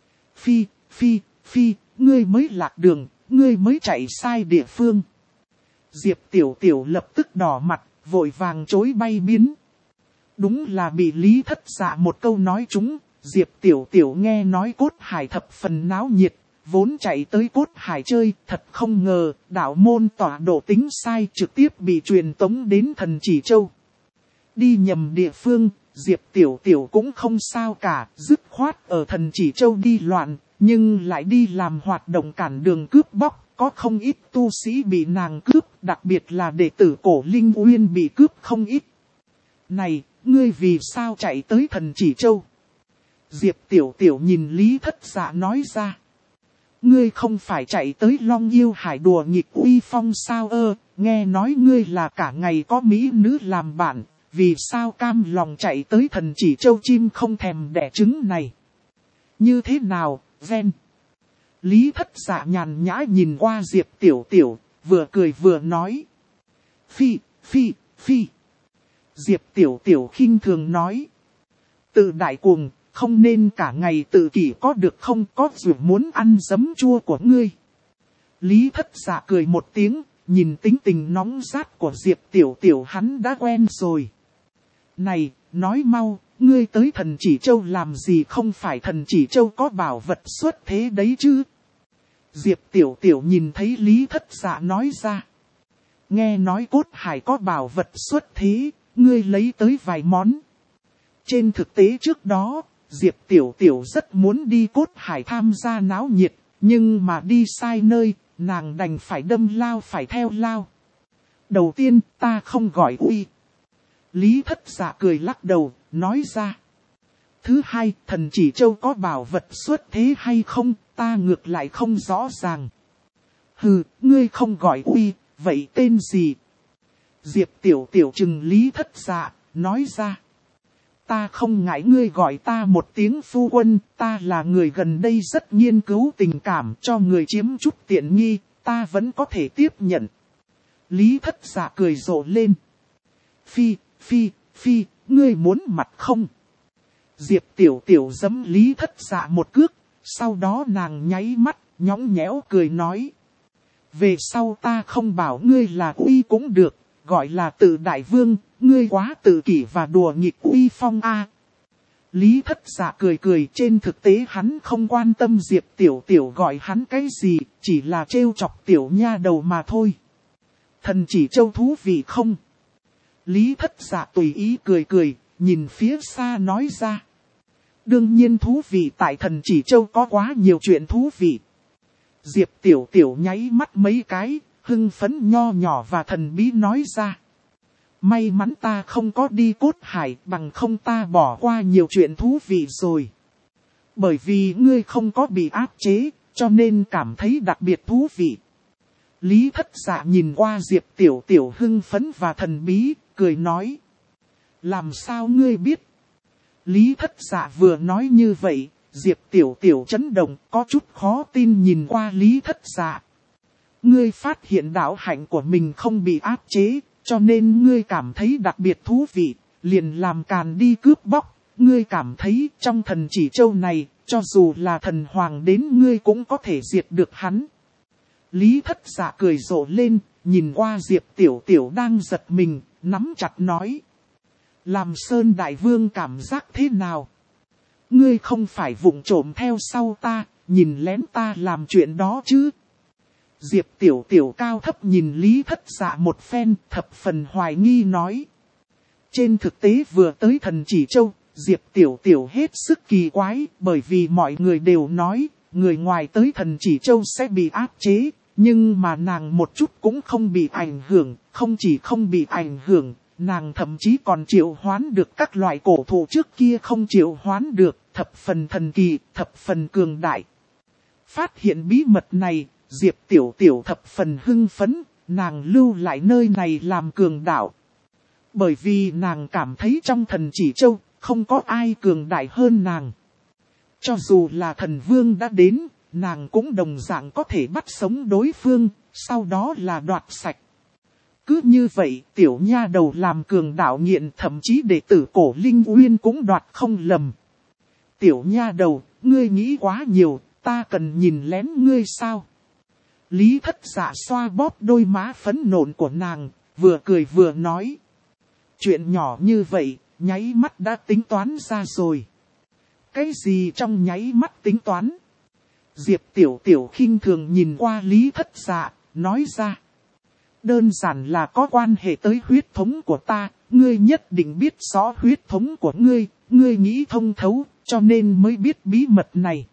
Phi, ngươi mới lạc đường, ngươi mới chạy sai địa phương. Diệp Tiểu Tiểu lập tức đỏ mặt, vội vàng chối bay biến. Đúng là bị Lý Thất Dạ một câu nói trúng. Diệp Tiểu Tiểu nghe nói Cốt Hải thập phần náo nhiệt, vốn chạy tới Cốt Hải chơi, thật không ngờ, đạo môn tọa độ tính sai trực tiếp bị truyền tống đến Thần Chỉ Châu. Đi nhầm địa phương, Diệp Tiểu Tiểu cũng không sao cả, dứt khoát ở Thần Chỉ Châu đi loạn, nhưng lại đi làm hoạt động cản đường cướp bóc, có không ít tu sĩ bị nàng cướp, đặc biệt là đệ tử Cổ Linh Uyên bị cướp không ít. Này, ngươi vì sao chạy tới Thần Chỉ Châu? Diệp Tiểu Tiểu nhìn Lý Thất Dạ nói ra. Ngươi không phải chạy tới Long Yêu Hải đùa nghịch uy phong sao nghe nói ngươi là cả ngày có mỹ nữ làm bạn, vì sao cam lòng chạy tới Thần Chỉ Châu chim không thèm đẻ trứng này? Như thế nào, ven? Lý Thất Dạ nhàn nhã nhìn qua Diệp Tiểu Tiểu, vừa cười vừa nói. Phi. Diệp Tiểu Tiểu khinh thường nói. Tự đại cuồng, không nên cả ngày tự kỷ có được không, có dù muốn ăn giấm chua của ngươi. Lý Thất Dạ cười một tiếng, nhìn tính tình nóng rát của Diệp Tiểu Tiểu hắn đã quen rồi. Này, nói mau, ngươi tới Thần Chỉ Châu làm gì, không phải Thần Chỉ Châu có bảo vật xuất thế đấy chứ? Diệp Tiểu Tiểu nhìn thấy Lý Thất Dạ nói ra. Nghe nói Cốt Hải có bảo vật xuất thế, ngươi lấy tới vài món. Trên thực tế trước đó, Diệp Tiểu Tiểu rất muốn đi Cốt Hải tham gia náo nhiệt, nhưng mà đi sai nơi, nàng đành phải đâm lao phải theo lao. Đầu tiên, ta không gọi uy. Lý Thất Dạ cười lắc đầu, nói ra. Thứ hai, Thần Chỉ Châu có bảo vật xuất thế hay không, ta ngược lại không rõ ràng. Hừ, ngươi không gọi uy, vậy tên gì? Diệp Tiểu Tiểu chừng Lý Thất Dạ, nói ra. Ta không ngại ngươi gọi ta một tiếng phu quân, ta là người gần đây rất nghiên cứu tình cảm, cho người chiếm chút tiện nghi, ta vẫn có thể tiếp nhận. Lý Thất Dạ cười rộ lên. Phi, ngươi muốn mặt không? Diệp Tiểu Tiểu giẫm Lý Thất Dạ một cước, sau đó nàng nháy mắt, nhõng nhẽo cười nói. Về sau ta không bảo ngươi là uy cũng được, gọi là tự đại vương, ngươi quá tự kỷ và đùa nghịch uy phong a. Lý Thất Dạ cười trên thực tế hắn không quan tâm Diệp Tiểu Tiểu gọi hắn cái gì, chỉ là trêu chọc tiểu nha đầu mà thôi. Thần Chỉ Châu thú vị không? Lý Thất Dạ tùy ý cười, nhìn phía xa nói ra. Đương nhiên thú vị, tại Thần Chỉ Châu có quá nhiều chuyện thú vị. Diệp Tiểu Tiểu nháy mắt mấy cái, hưng phấn nho nhỏ và thần bí nói ra. May mắn ta không có đi Cốt Hải, bằng không ta bỏ qua nhiều chuyện thú vị rồi. Bởi vì ngươi không có bị áp chế, cho nên cảm thấy đặc biệt thú vị. Lý Thất Dạ nhìn qua Diệp Tiểu Tiểu hưng phấn và thần bí, cười nói. Làm sao ngươi biết? Lý Thất Dạ vừa nói như vậy, Diệp Tiểu Tiểu chấn động, có chút khó tin nhìn qua Lý Thất Dạ. Ngươi phát hiện đạo hạnh của mình không bị áp chế, cho nên ngươi cảm thấy đặc biệt thú vị, liền làm càn đi cướp bóc. Ngươi cảm thấy trong Thần Chỉ Châu này, cho dù là thần hoàng đến ngươi cũng có thể diệt được hắn. Lý Thất Dạ cười rộ lên, nhìn qua Diệp Tiểu Tiểu đang giật mình, nắm chặt nói. Làm Sơn Đại Vương cảm giác thế nào? Ngươi không phải vụng trộm theo sau ta, nhìn lén ta làm chuyện đó chứ? Diệp Tiểu Tiểu cao thấp nhìn Lý Thất Dạ một phen, thập phần hoài nghi nói. Trên thực tế vừa tới Thần Chỉ Châu, Diệp Tiểu Tiểu hết sức kỳ quái, bởi vì mọi người đều nói, người ngoài tới Thần Chỉ Châu sẽ bị áp chế, nhưng mà nàng một chút cũng không bị ảnh hưởng, không chỉ không bị ảnh hưởng, nàng thậm chí còn triệu hoán được các loại cổ thụ trước kia không triệu hoán được, thập phần thần kỳ, thập phần cường đại. Phát hiện bí mật này, Diệp Tiểu Tiểu thập phần hưng phấn, nàng lưu lại nơi này làm cường đạo. Bởi vì nàng cảm thấy trong Thần Chỉ Châu, không có ai cường đại hơn nàng. Cho dù là thần vương đã đến, nàng cũng đồng dạng có thể bắt sống đối phương, sau đó là đoạt sạch. Cứ như vậy, tiểu nha đầu làm cường đạo nghiện, thậm chí đệ tử Cổ Linh Uyên cũng đoạt không lầm. Tiểu nha đầu, ngươi nghĩ quá nhiều, ta cần nhìn lén ngươi sao? Lý Thất Dạ xoa bóp đôi má phấn nộn của nàng, vừa cười vừa nói. Chuyện nhỏ như vậy, nháy mắt đã tính toán ra rồi. Cái gì trong nháy mắt tính toán? Diệp Tiểu Tiểu khinh thường nhìn qua Lý Thất Dạ, nói ra. Đơn giản là có quan hệ tới huyết thống của ta, ngươi nhất định biết rõ huyết thống của ngươi, ngươi nghĩ thông thấu, cho nên mới biết bí mật này.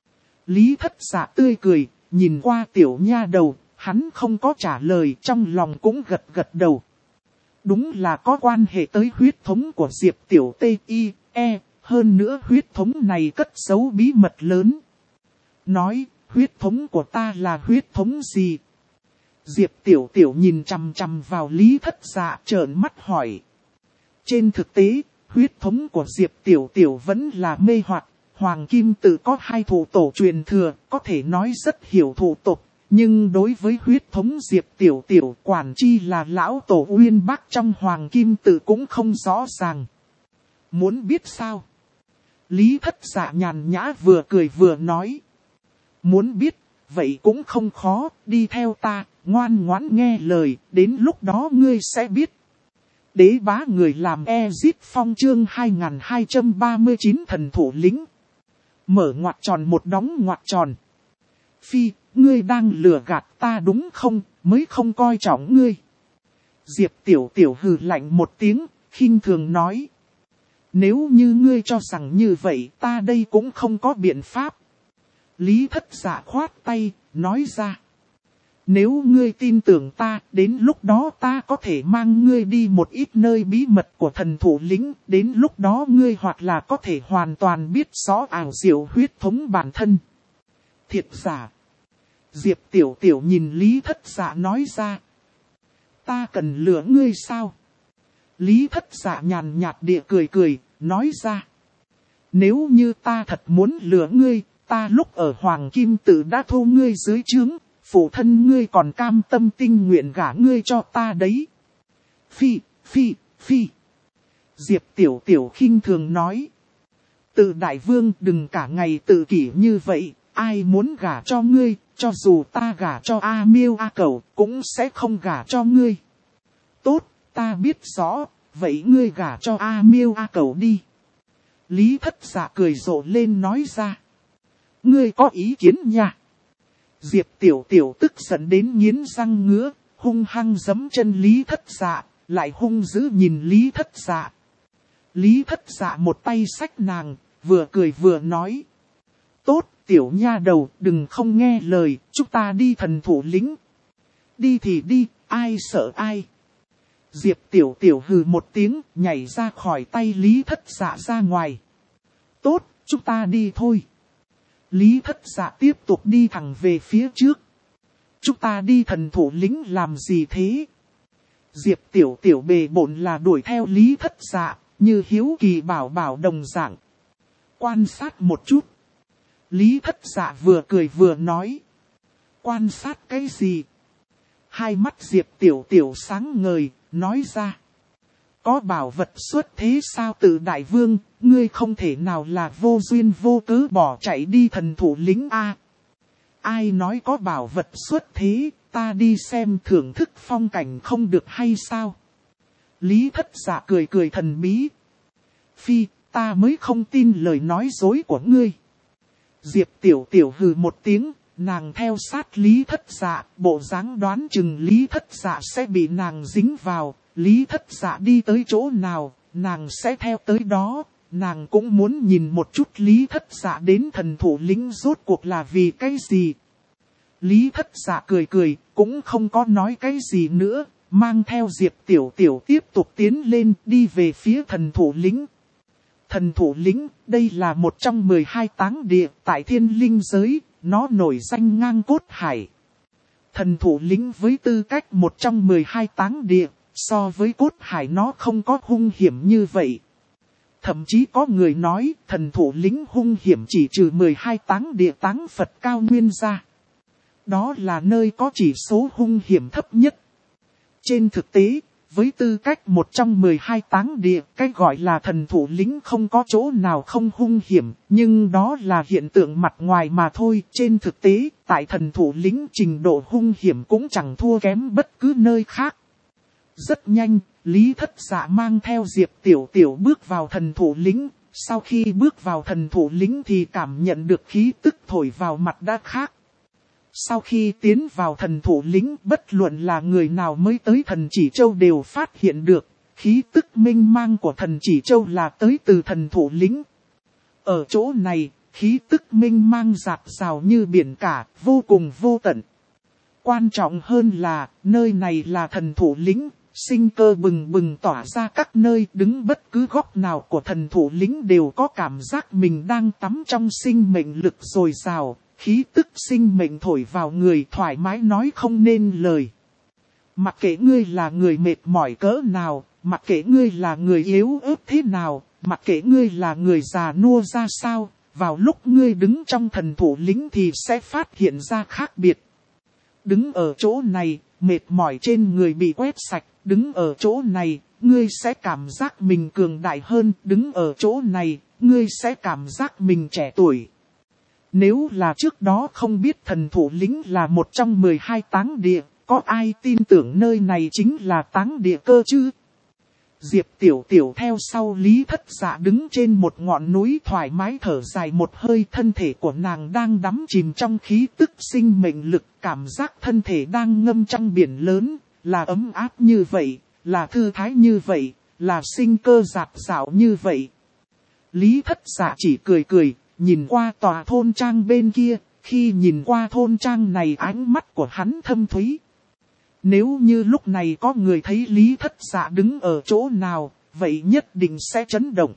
Lý Thất Dạ tươi cười, nhìn qua tiểu nha đầu, hắn không có trả lời, trong lòng cũng gật gật đầu. Đúng là có quan hệ tới huyết thống của Diệp Tiểu T.I.E, hơn nữa huyết thống này cất giấu bí mật lớn. Nói, huyết thống của ta là huyết thống gì? Diệp Tiểu Tiểu nhìn chằm chằm vào Lý Thất Dạ trợn mắt hỏi. Trên thực tế, huyết thống của Diệp Tiểu Tiểu vẫn là mê hoặc. Hoàng Kim Tự có 2 thủ tổ truyền thừa, có thể nói rất hiểu thủ tục. Nhưng đối với huyết thống Diệp Tiểu Tiểu quản chi là lão tổ Uyên Bác trong Hoàng Kim Tự cũng không rõ ràng. Muốn biết sao? Lý Thất Dạ nhàn nhã vừa cười vừa nói. Muốn biết, vậy cũng không khó, đi theo ta, ngoan ngoãn nghe lời, đến lúc đó ngươi sẽ biết. Đế bá người làm Ezip Phong chương 2239 thần thủ lĩnh. Mở ngoặc tròn một đóng ngoặc tròn. Phi, ngươi đang lừa gạt ta đúng không, mới không coi trọng ngươi. Diệp Tiểu Tiểu hừ lạnh một tiếng, khinh thường nói. Nếu như ngươi cho rằng như vậy, ta đây cũng không có biện pháp. Lý Thất Dạ khoát tay, nói ra. Nếu ngươi tin tưởng ta, đến lúc đó ta có thể mang ngươi đi một ít nơi bí mật của thần thủ lĩnh, đến lúc đó ngươi hoặc là có thể hoàn toàn biết rõ ảo diệu huyết thống bản thân. Thiệt giả. Diệp Tiểu Tiểu nhìn Lý Thất Dạ nói ra. Ta cần lừa ngươi sao? Lý Thất Dạ nhàn nhạt địa cười cười, nói ra. Nếu như ta thật muốn lừa ngươi, ta lúc ở Hoàng Kim Tự đã thu ngươi dưới trướng, phụ thân ngươi còn cam tâm tình nguyện gả ngươi cho ta đấy. Phi, phi, phi. Diệp Tiểu Tiểu khinh thường nói. Tự đại vương đừng cả ngày tự kỷ như vậy, ai muốn gả cho ngươi, cho dù ta gả cho A Miêu A Cẩu, cũng sẽ không gả cho ngươi. Tốt, ta biết rõ, vậy ngươi gả cho A Miêu A Cẩu đi. Lý Thất Dạ cười rộ lên nói ra. Ngươi có ý kiến nha. Diệp Tiểu Tiểu tức giận đến nghiến răng ngứa, hung hăng giẫm chân Lý Thất Dạ, lại hung dữ nhìn Lý Thất Dạ. Lý Thất Dạ một tay xách nàng, vừa cười vừa nói. Tốt, tiểu nha đầu, đừng không nghe lời, chúng ta đi thần thủ lĩnh. Đi thì đi, ai sợ ai. Diệp Tiểu Tiểu hừ một tiếng, nhảy ra khỏi tay Lý Thất Dạ ra ngoài. Tốt, chúng ta đi thôi. Lý Thất Dạ tiếp tục đi thẳng về phía trước. Chúng ta đi thần thủ lĩnh làm gì thế? Diệp Tiểu Tiểu bề bộn là đuổi theo Lý Thất Dạ, như hiếu kỳ bảo bảo đồng dạng. Quan sát một chút. Lý Thất Dạ vừa cười vừa nói. Quan sát cái gì? Hai mắt Diệp Tiểu Tiểu sáng ngời, nói ra. Có bảo vật xuất thế sao Tự đại vương, ngươi không thể nào là vô duyên vô cớ bỏ chạy đi thần thủ lĩnh a. Ai nói có bảo vật xuất thế, ta đi xem thưởng thức phong cảnh không được hay sao? Lý Thất Dạ cười cười thần bí. Phi, ta mới không tin lời nói dối của ngươi. Diệp Tiểu Tiểu hừ một tiếng, nàng theo sát Lý Thất Dạ, bộ dáng đoán chừng Lý Thất Dạ sẽ bị nàng dính vào. Lý Thất Dạ đi tới chỗ nào, nàng sẽ theo tới đó. Nàng cũng muốn nhìn một chút Lý Thất Dạ đến thần thủ lĩnh rốt cuộc là vì cái gì. Lý Thất Dạ cười cười, cũng không có nói cái gì nữa, mang theo Diệp Tiểu Tiểu tiếp tục tiến lên đi về phía thần thủ lĩnh. Thần thủ lĩnh, đây là một trong 12 táng địa tại thiên linh giới, nó nổi danh ngang cốt hải. Thần thủ lĩnh với tư cách một trong 12 táng địa, so với cốt hải nó không có hung hiểm như vậy. Thậm chí có người nói thần thủ lĩnh hung hiểm chỉ trừ 12 táng địa táng Phật cao nguyên ra. Đó là nơi có chỉ số hung hiểm thấp nhất. Trên thực tế, với tư cách một trong 12 táng địa, cái gọi là thần thủ lĩnh không có chỗ nào không hung hiểm, nhưng đó là hiện tượng mặt ngoài mà thôi. Trên thực tế, tại thần thủ lĩnh trình độ hung hiểm cũng chẳng thua kém bất cứ nơi khác. Rất nhanh, Lý Thất Dạ mang theo Diệp Tiểu Tiểu bước vào thần thủ lĩnh. Sau khi bước vào thần thủ lĩnh thì cảm nhận được khí tức thổi vào mặt đã khác. Sau khi tiến vào thần thủ lĩnh, bất luận là người nào mới tới thần chỉ châu đều phát hiện được, khí tức minh mang của thần chỉ châu là tới từ thần thủ lĩnh. Ở chỗ này, khí tức minh mang dạt dào như biển cả, vô cùng vô tận. Quan trọng hơn là, nơi này là thần thủ lĩnh, sinh cơ bừng bừng tỏa ra các nơi, đứng bất cứ góc nào của thần thủ lĩnh đều có cảm giác mình đang tắm trong sinh mệnh lực dồi dào. Khí tức sinh mệnh thổi vào người thoải mái nói không nên lời. Mặc kệ ngươi là người mệt mỏi cỡ nào, mặc kệ ngươi là người yếu ớt thế nào, mặc kệ ngươi là người già nua ra sao, vào lúc ngươi đứng trong thần thủ lĩnh thì sẽ phát hiện ra khác biệt. Đứng ở chỗ này, mệt mỏi trên người bị quét sạch, đứng ở chỗ này, ngươi sẽ cảm giác mình cường đại hơn, đứng ở chỗ này, ngươi sẽ cảm giác mình trẻ tuổi. Nếu là trước đó không biết thần thủ lĩnh là một trong 12 táng địa, có ai tin tưởng nơi này chính là táng địa cơ chứ? Diệp Tiểu Tiểu theo sau Lý Thất Dạ đứng trên một ngọn núi thoải mái thở dài một hơi, thân thể của nàng đang đắm chìm trong khí tức sinh mệnh lực, cảm giác thân thể đang ngâm trong biển lớn, là ấm áp như vậy, là thư thái như vậy, là sinh cơ dạt dào như vậy. Lý Thất Dạ chỉ cười cười. Nhìn qua tòa thôn trang bên kia, khi nhìn qua thôn trang này ánh mắt của hắn thâm thúy. Nếu như lúc này có người thấy Lý Thất Dạ đứng ở chỗ nào, vậy nhất định sẽ chấn động.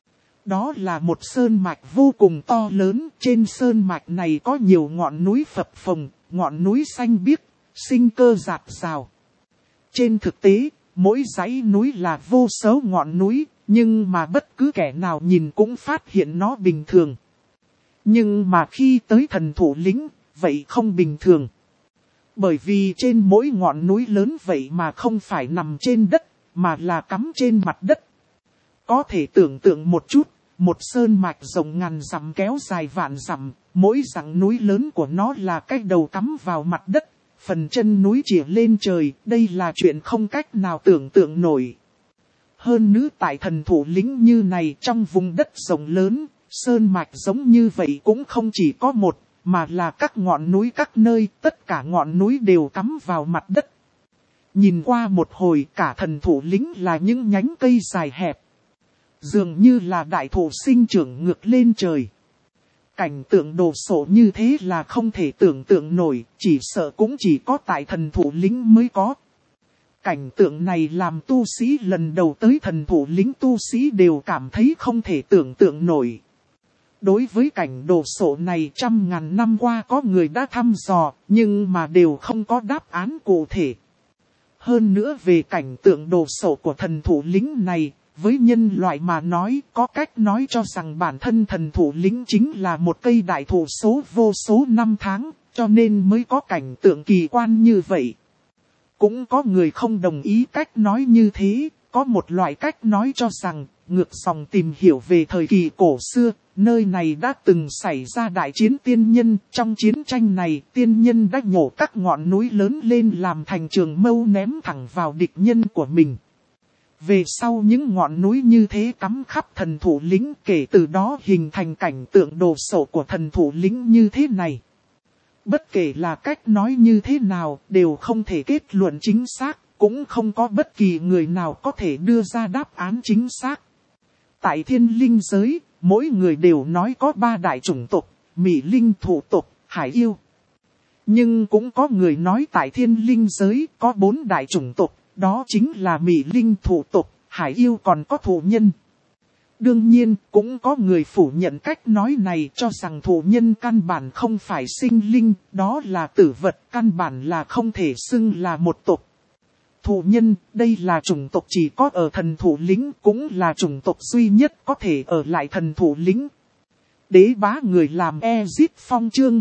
Đó là một sơn mạch vô cùng to lớn, trên sơn mạch này có nhiều ngọn núi phập phồng, ngọn núi xanh biếc, sinh cơ dạt dào. Trên thực tế, mỗi dãy núi là vô số ngọn núi, nhưng mà bất cứ kẻ nào nhìn cũng phát hiện nó bình thường. Nhưng mà khi tới thần thủ lĩnh, vậy không bình thường. Bởi vì trên mỗi ngọn núi lớn vậy mà không phải nằm trên đất, mà là cắm trên mặt đất. Có thể tưởng tượng một chút, một sơn mạch rộng ngàn dặm kéo dài vạn dặm, mỗi dãy núi lớn của nó là cái đầu cắm vào mặt đất, phần chân núi chìa lên trời, đây là chuyện không cách nào tưởng tượng nổi. Hơn nữa tại thần thủ lĩnh như này trong vùng đất rộng lớn, sơn mạch giống như vậy cũng không chỉ có một, mà là các ngọn núi các nơi, tất cả ngọn núi đều cắm vào mặt đất. Nhìn qua một hồi cả thần thủ lĩnh là những nhánh cây dài hẹp. Dường như là đại thụ sinh trưởng ngược lên trời. Cảnh tượng đồ sộ như thế là không thể tưởng tượng nổi, chỉ sợ cũng chỉ có tại thần thủ lĩnh mới có. Cảnh tượng này làm tu sĩ lần đầu tới thần thủ lĩnh tu sĩ đều cảm thấy không thể tưởng tượng nổi. Đối với cảnh đồ sộ này 100.000 năm qua có người đã thăm dò, nhưng mà đều không có đáp án cụ thể. Hơn nữa về cảnh tượng đồ sộ của thần thủ lĩnh này, với nhân loại mà nói có cách nói cho rằng bản thân thần thủ lĩnh chính là một cây đại thụ số vô số năm tháng, cho nên mới có cảnh tượng kỳ quan như vậy. Cũng có người không đồng ý cách nói như thế, Có một loại cách nói cho rằng, ngược dòng tìm hiểu về thời kỳ cổ xưa, nơi này đã từng xảy ra đại chiến tiên nhân. Trong chiến tranh này, tiên nhân đã nhổ các ngọn núi lớn lên làm thành trường mâu ném thẳng vào địch nhân của mình. Về sau những ngọn núi như thế cắm khắp thần thủ lĩnh, kể từ đó hình thành cảnh tượng đồ sộ của thần thủ lĩnh như thế này. Bất kể là cách nói như thế nào, đều không thể kết luận chính xác, cũng không có bất kỳ người nào có thể đưa ra đáp án chính xác. Tại thiên linh giới, mỗi người đều nói có 3 đại chủng tộc, Mị Linh, Thụ tộc, Hải Yêu. Nhưng cũng có người nói tại thiên linh giới có 4 đại chủng tộc, đó chính là Mị Linh, Thụ tộc, Hải Yêu còn có thụ nhân. Đương nhiên, cũng có người phủ nhận cách nói này, cho rằng thụ nhân căn bản không phải sinh linh, đó là tử vật, căn bản là không thể xưng là một tộc. Thụ nhân, đây là chủng tộc chỉ có ở thần thủ lĩnh, cũng là chủng tộc duy nhất có thể ở lại thần thủ lĩnh. Đế bá người làm Ezit Phong chương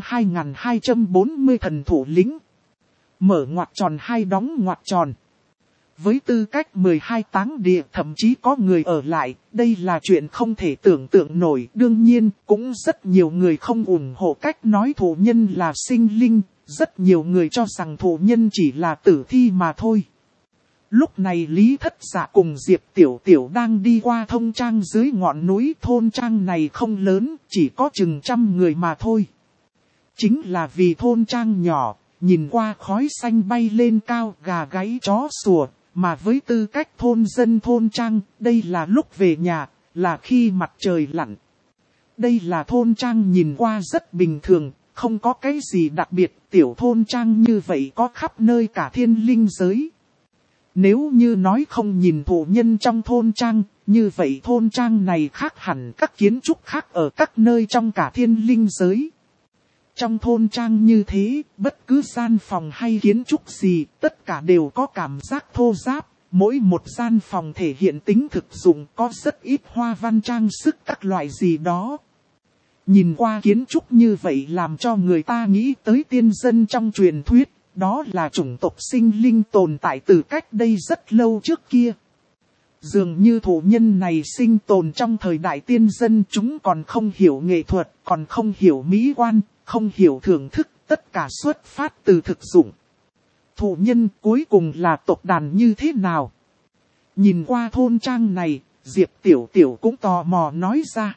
2240 thần thủ lĩnh. Mở ngoặc tròn hai đóng ngoặc tròn. Với tư cách 12 táng địa thậm chí có người ở lại, đây là chuyện không thể tưởng tượng nổi. Đương nhiên, cũng rất nhiều người không ủng hộ cách nói thụ nhân là sinh linh, rất nhiều người cho rằng thụ nhân chỉ là tử thi mà thôi. Lúc này Lý Thất Dạ cùng Diệp Tiểu Tiểu đang đi qua thôn trang dưới ngọn núi. Thôn trang này không lớn, chỉ có chừng 100 người mà thôi. Chính là vì thôn trang nhỏ, nhìn qua khói xanh bay lên cao, gà gáy chó sủa. Mà với tư cách thôn dân thôn trang, đây là lúc về nhà, là khi mặt trời lặn. Đây là thôn trang nhìn qua rất bình thường, không có cái gì đặc biệt. Tiểu thôn trang như vậy có khắp nơi cả thiên linh giới. Nếu như nói không nhìn thụ nhân trong thôn trang, như vậy thôn trang này khác hẳn các kiến trúc khác ở các nơi trong cả thiên linh giới. Trong thôn trang như thế, bất cứ gian phòng hay kiến trúc gì, tất cả đều có cảm giác thô ráp. Mỗi một gian phòng thể hiện tính thực dụng, có rất ít hoa văn trang sức các loại gì đó. Nhìn qua kiến trúc như vậy làm cho người ta nghĩ tới tiên dân trong truyền thuyết. Đó là chủng tộc sinh linh tồn tại từ cách đây rất lâu trước kia. Dường như thụ nhân này sinh tồn trong thời đại tiên dân, chúng còn không hiểu nghệ thuật, còn không hiểu mỹ quan, không hiểu thưởng thức, tất cả xuất phát từ thực dụng. Thụ nhân cuối cùng là tộc đàn như thế nào? Nhìn qua thôn trang này, Diệp Tiểu Tiểu cũng tò mò nói ra.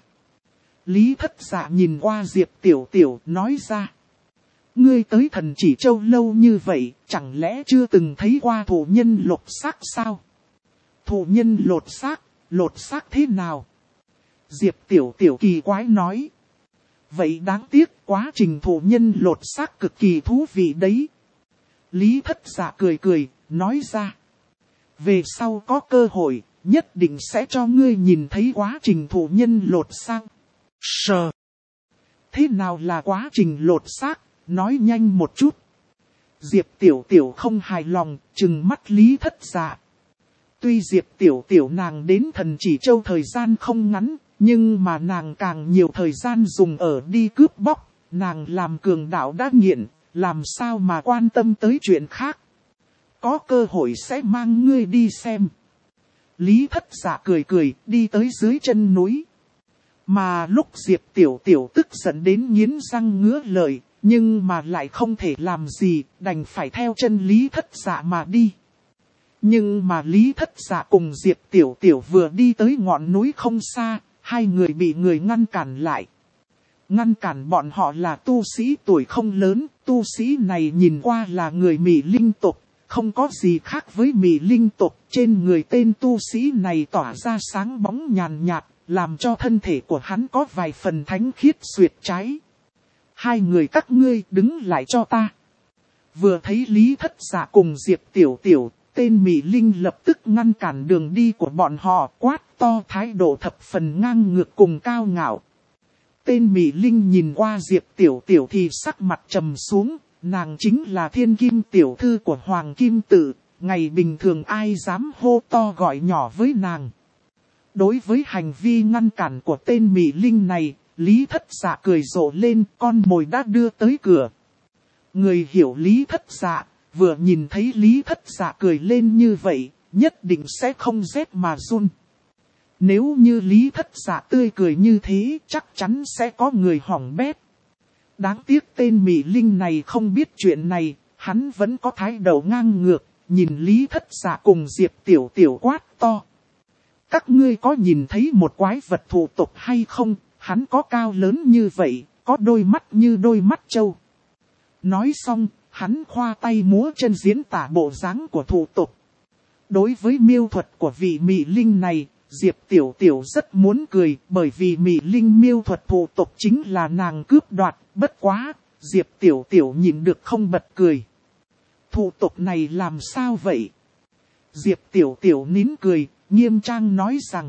Lý Thất Dạ nhìn qua Diệp Tiểu Tiểu nói ra. Ngươi tới Thần Chỉ Châu lâu như vậy, chẳng lẽ chưa từng thấy qua thụ nhân lột xác sao? Thụ nhân lột xác thế nào? Diệp Tiểu Tiểu kỳ quái nói. Vậy đáng tiếc, quá trình thụ nhân lột xác cực kỳ thú vị đấy. Lý Thất Dạ cười cười, nói ra. Về sau có cơ hội, nhất định sẽ cho ngươi nhìn thấy quá trình thụ nhân lột xác. Sờ. Thế nào là quá trình lột xác? Nói nhanh một chút. Diệp Tiểu Tiểu không hài lòng, trừng mắt Lý Thất Dạ. Tuy Diệp Tiểu Tiểu nàng đến Thần Chỉ Châu thời gian không ngắn, nhưng mà nàng càng nhiều thời gian dùng ở đi cướp bóc. Nàng làm cường đạo đã nghiện, làm sao mà quan tâm tới chuyện khác. Có cơ hội sẽ mang ngươi đi xem. Lý Thất Dạ cười cười, đi tới dưới chân núi. Mà lúc Diệp Tiểu Tiểu tức giận đến nghiến răng ngứa lợi, nhưng mà lại không thể làm gì, đành phải theo chân Lý Thất Dạ mà đi. Nhưng mà Lý Thất Dạ cùng Diệp Tiểu Tiểu vừa đi tới ngọn núi không xa, hai người bị người ngăn cản lại. Ngăn cản bọn họ là tu sĩ tuổi không lớn, tu sĩ này nhìn qua là người Mị Linh tộc, không có gì khác với Mị Linh tộc. Trên người tên tu sĩ này tỏa ra sáng bóng nhàn nhạt, làm cho thân thể của hắn có vài phần thánh khiết xuyệt trái. Hai người các ngươi đứng lại cho ta. Vừa thấy Lý Thất Dạ cùng Diệp Tiểu Tiểu, tên Mị Linh lập tức ngăn cản đường đi của bọn họ, quát to, thái độ thập phần ngang ngược cùng cao ngạo. Tên Mị Linh nhìn qua Diệp Tiểu Tiểu thì sắc mặt trầm xuống, nàng chính là Thiên Kim tiểu thư của Hoàng Kim Tự, ngày bình thường ai dám hô to gọi nhỏ với nàng. Đối với hành vi ngăn cản của tên Mị Linh này, Lý Thất Dạ cười rộ lên, con mồi đã đưa tới cửa. Người hiểu Lý Thất Dạ, vừa nhìn thấy Lý Thất Dạ cười lên như vậy, nhất định sẽ không rét mà run. Nếu như Lý Thất Dạ tươi cười như thế, chắc chắn sẽ có người hỏng bét. Đáng tiếc tên Mị Linh này không biết chuyện này, hắn vẫn có thái độ ngang ngược, nhìn Lý Thất Dạ cùng Diệp Tiểu Tiểu quát to. Các ngươi có nhìn thấy một quái vật thụ tộc hay không? Hắn có cao lớn như vậy, có đôi mắt như đôi mắt trâu. Nói xong, hắn khoa tay múa chân diễn tả bộ dáng của thụ tộc. Đối với miêu thuật của vị Mị Linh này, Diệp Tiểu Tiểu rất muốn cười, bởi vì Mị Linh miêu thuật thụ tộc chính là nàng cướp đoạt, bất quá, Diệp Tiểu Tiểu nhìn được không bật cười. Thụ tộc này làm sao vậy? Diệp Tiểu Tiểu nín cười, nghiêm trang nói rằng.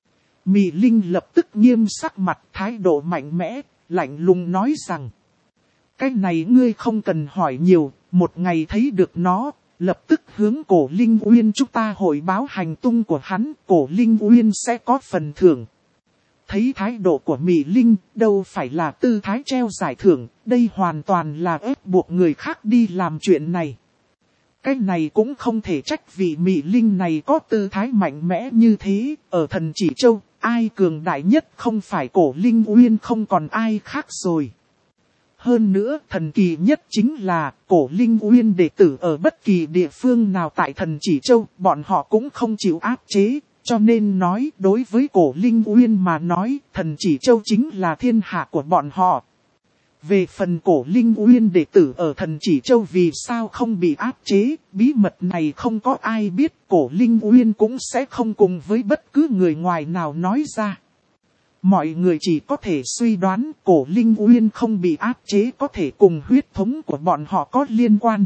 Mị Linh lập tức nghiêm sắc mặt, thái độ mạnh mẽ, lạnh lùng nói rằng. Cái này ngươi không cần hỏi nhiều, một ngày thấy được nó, lập tức hướng Cổ Linh Uyên chúng ta hội báo hành tung của hắn, Cổ Linh Uyên sẽ có phần thưởng. Thấy thái độ của Mị Linh, đâu phải là tư thái treo giải thưởng, đây hoàn toàn là ép buộc người khác đi làm chuyện này. Cái này cũng không thể trách vì Mị Linh này có tư thái mạnh mẽ như thế, ở Thần Chỉ Châu, ai cường đại nhất không phải Cổ Linh Uyên không còn ai khác rồi. Hơn nữa, thần kỳ nhất chính là, Cổ Linh Uyên đệ tử ở bất kỳ địa phương nào tại Thần Chỉ Châu, bọn họ cũng không chịu áp chế, cho nên nói, đối với Cổ Linh Uyên mà nói, Thần Chỉ Châu chính là thiên hạ của bọn họ. Về phần Cổ Linh Uyên đệ tử ở Thần Chỉ Châu vì sao không bị áp chế, bí mật này không có ai biết, Cổ Linh Uyên cũng sẽ không cùng với bất cứ người ngoài nào nói ra. Mọi người chỉ có thể suy đoán Cổ Linh Uyên không bị áp chế có thể cùng huyết thống của bọn họ có liên quan.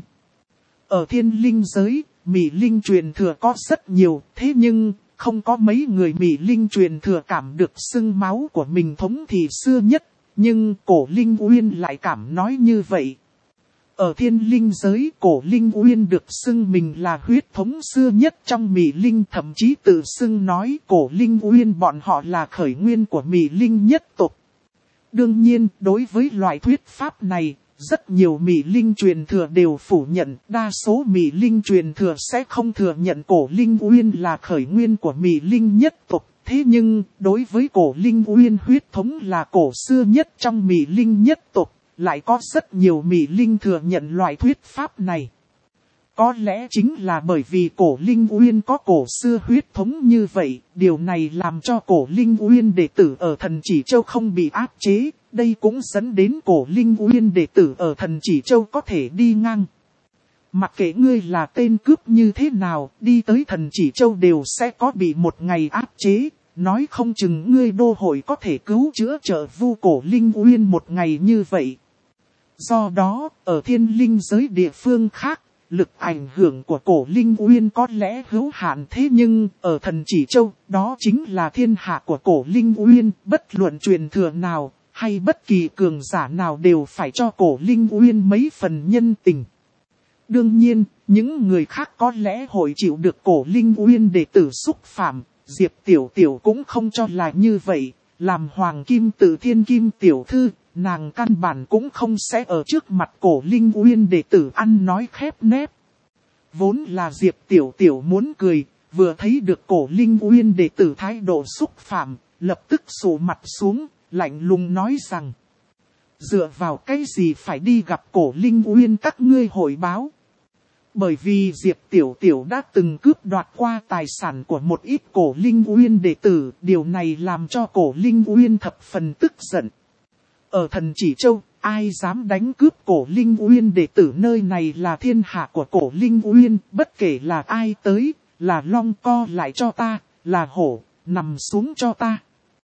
Ở thiên linh giới, Mị Linh truyền thừa có rất nhiều, thế nhưng không có mấy người Mị Linh truyền thừa cảm được xưng máu của mình thống thì xưa nhất. Nhưng Cổ Linh Uyên lại cảm nói như vậy. Ở thiên linh giới, Cổ Linh Uyên được xưng mình là huyết thống xưa nhất trong Mị Linh, thậm chí tự xưng nói Cổ Linh Uyên bọn họ là khởi nguyên của Mị Linh nhất tộc. Đương nhiên, đối với loại thuyết pháp này, rất nhiều Mị Linh truyền thừa đều phủ nhận, đa số Mị Linh truyền thừa sẽ không thừa nhận Cổ Linh Uyên là khởi nguyên của Mị Linh nhất tộc. Thế nhưng, đối với Cổ Linh Uyên huyết thống là cổ xưa nhất trong Mị Linh nhất tộc, lại có rất nhiều Mị Linh thừa nhận loại thuyết pháp này. Có lẽ chính là bởi vì Cổ Linh Uyên có cổ xưa huyết thống như vậy, điều này làm cho Cổ Linh Uyên đệ tử ở Thần Chỉ Châu không bị áp chế, đây cũng dẫn đến Cổ Linh Uyên đệ tử ở Thần Chỉ Châu có thể đi ngang. Mặc kệ ngươi là tên cướp như thế nào, đi tới Thần Chỉ Châu đều sẽ có bị một ngày áp chế, nói không chừng ngươi đô hội có thể cứu chữa trợ vu Cổ Linh Uyên một ngày như vậy. Do đó, ở thiên linh giới địa phương khác, lực ảnh hưởng của Cổ Linh Uyên có lẽ hữu hạn, thế nhưng ở Thần Chỉ Châu, đó chính là thiên hạ của Cổ Linh Uyên, bất luận truyền thừa nào, hay bất kỳ cường giả nào đều phải cho Cổ Linh Uyên mấy phần nhân tình. Đương nhiên, những người khác có lẽ hội chịu được Cổ Linh Uyên đệ tử xúc phạm, Diệp Tiểu Tiểu cũng không cho là như vậy, làm Hoàng Kim Tự Thiên Kim Tiểu Thư, nàng căn bản cũng không sẽ ở trước mặt Cổ Linh Uyên đệ tử ăn nói khép nép. Vốn là Diệp Tiểu Tiểu muốn cười, vừa thấy được Cổ Linh Uyên đệ tử thái độ xúc phạm, lập tức sụ mặt xuống, lạnh lùng nói rằng. Dựa vào cái gì phải đi gặp Cổ Linh Uyên các ngươi hội báo? Bởi vì Diệp Tiểu Tiểu đã từng cướp đoạt qua tài sản của một ít Cổ Linh Uyên đệ tử, điều này làm cho Cổ Linh Uyên thập phần tức giận. Ở Thần Chỉ Châu, ai dám đánh cướp Cổ Linh Uyên đệ tử, nơi này là thiên hạ của Cổ Linh Uyên, bất kể là ai tới, là long co lại cho ta, là hổ, nằm xuống cho ta.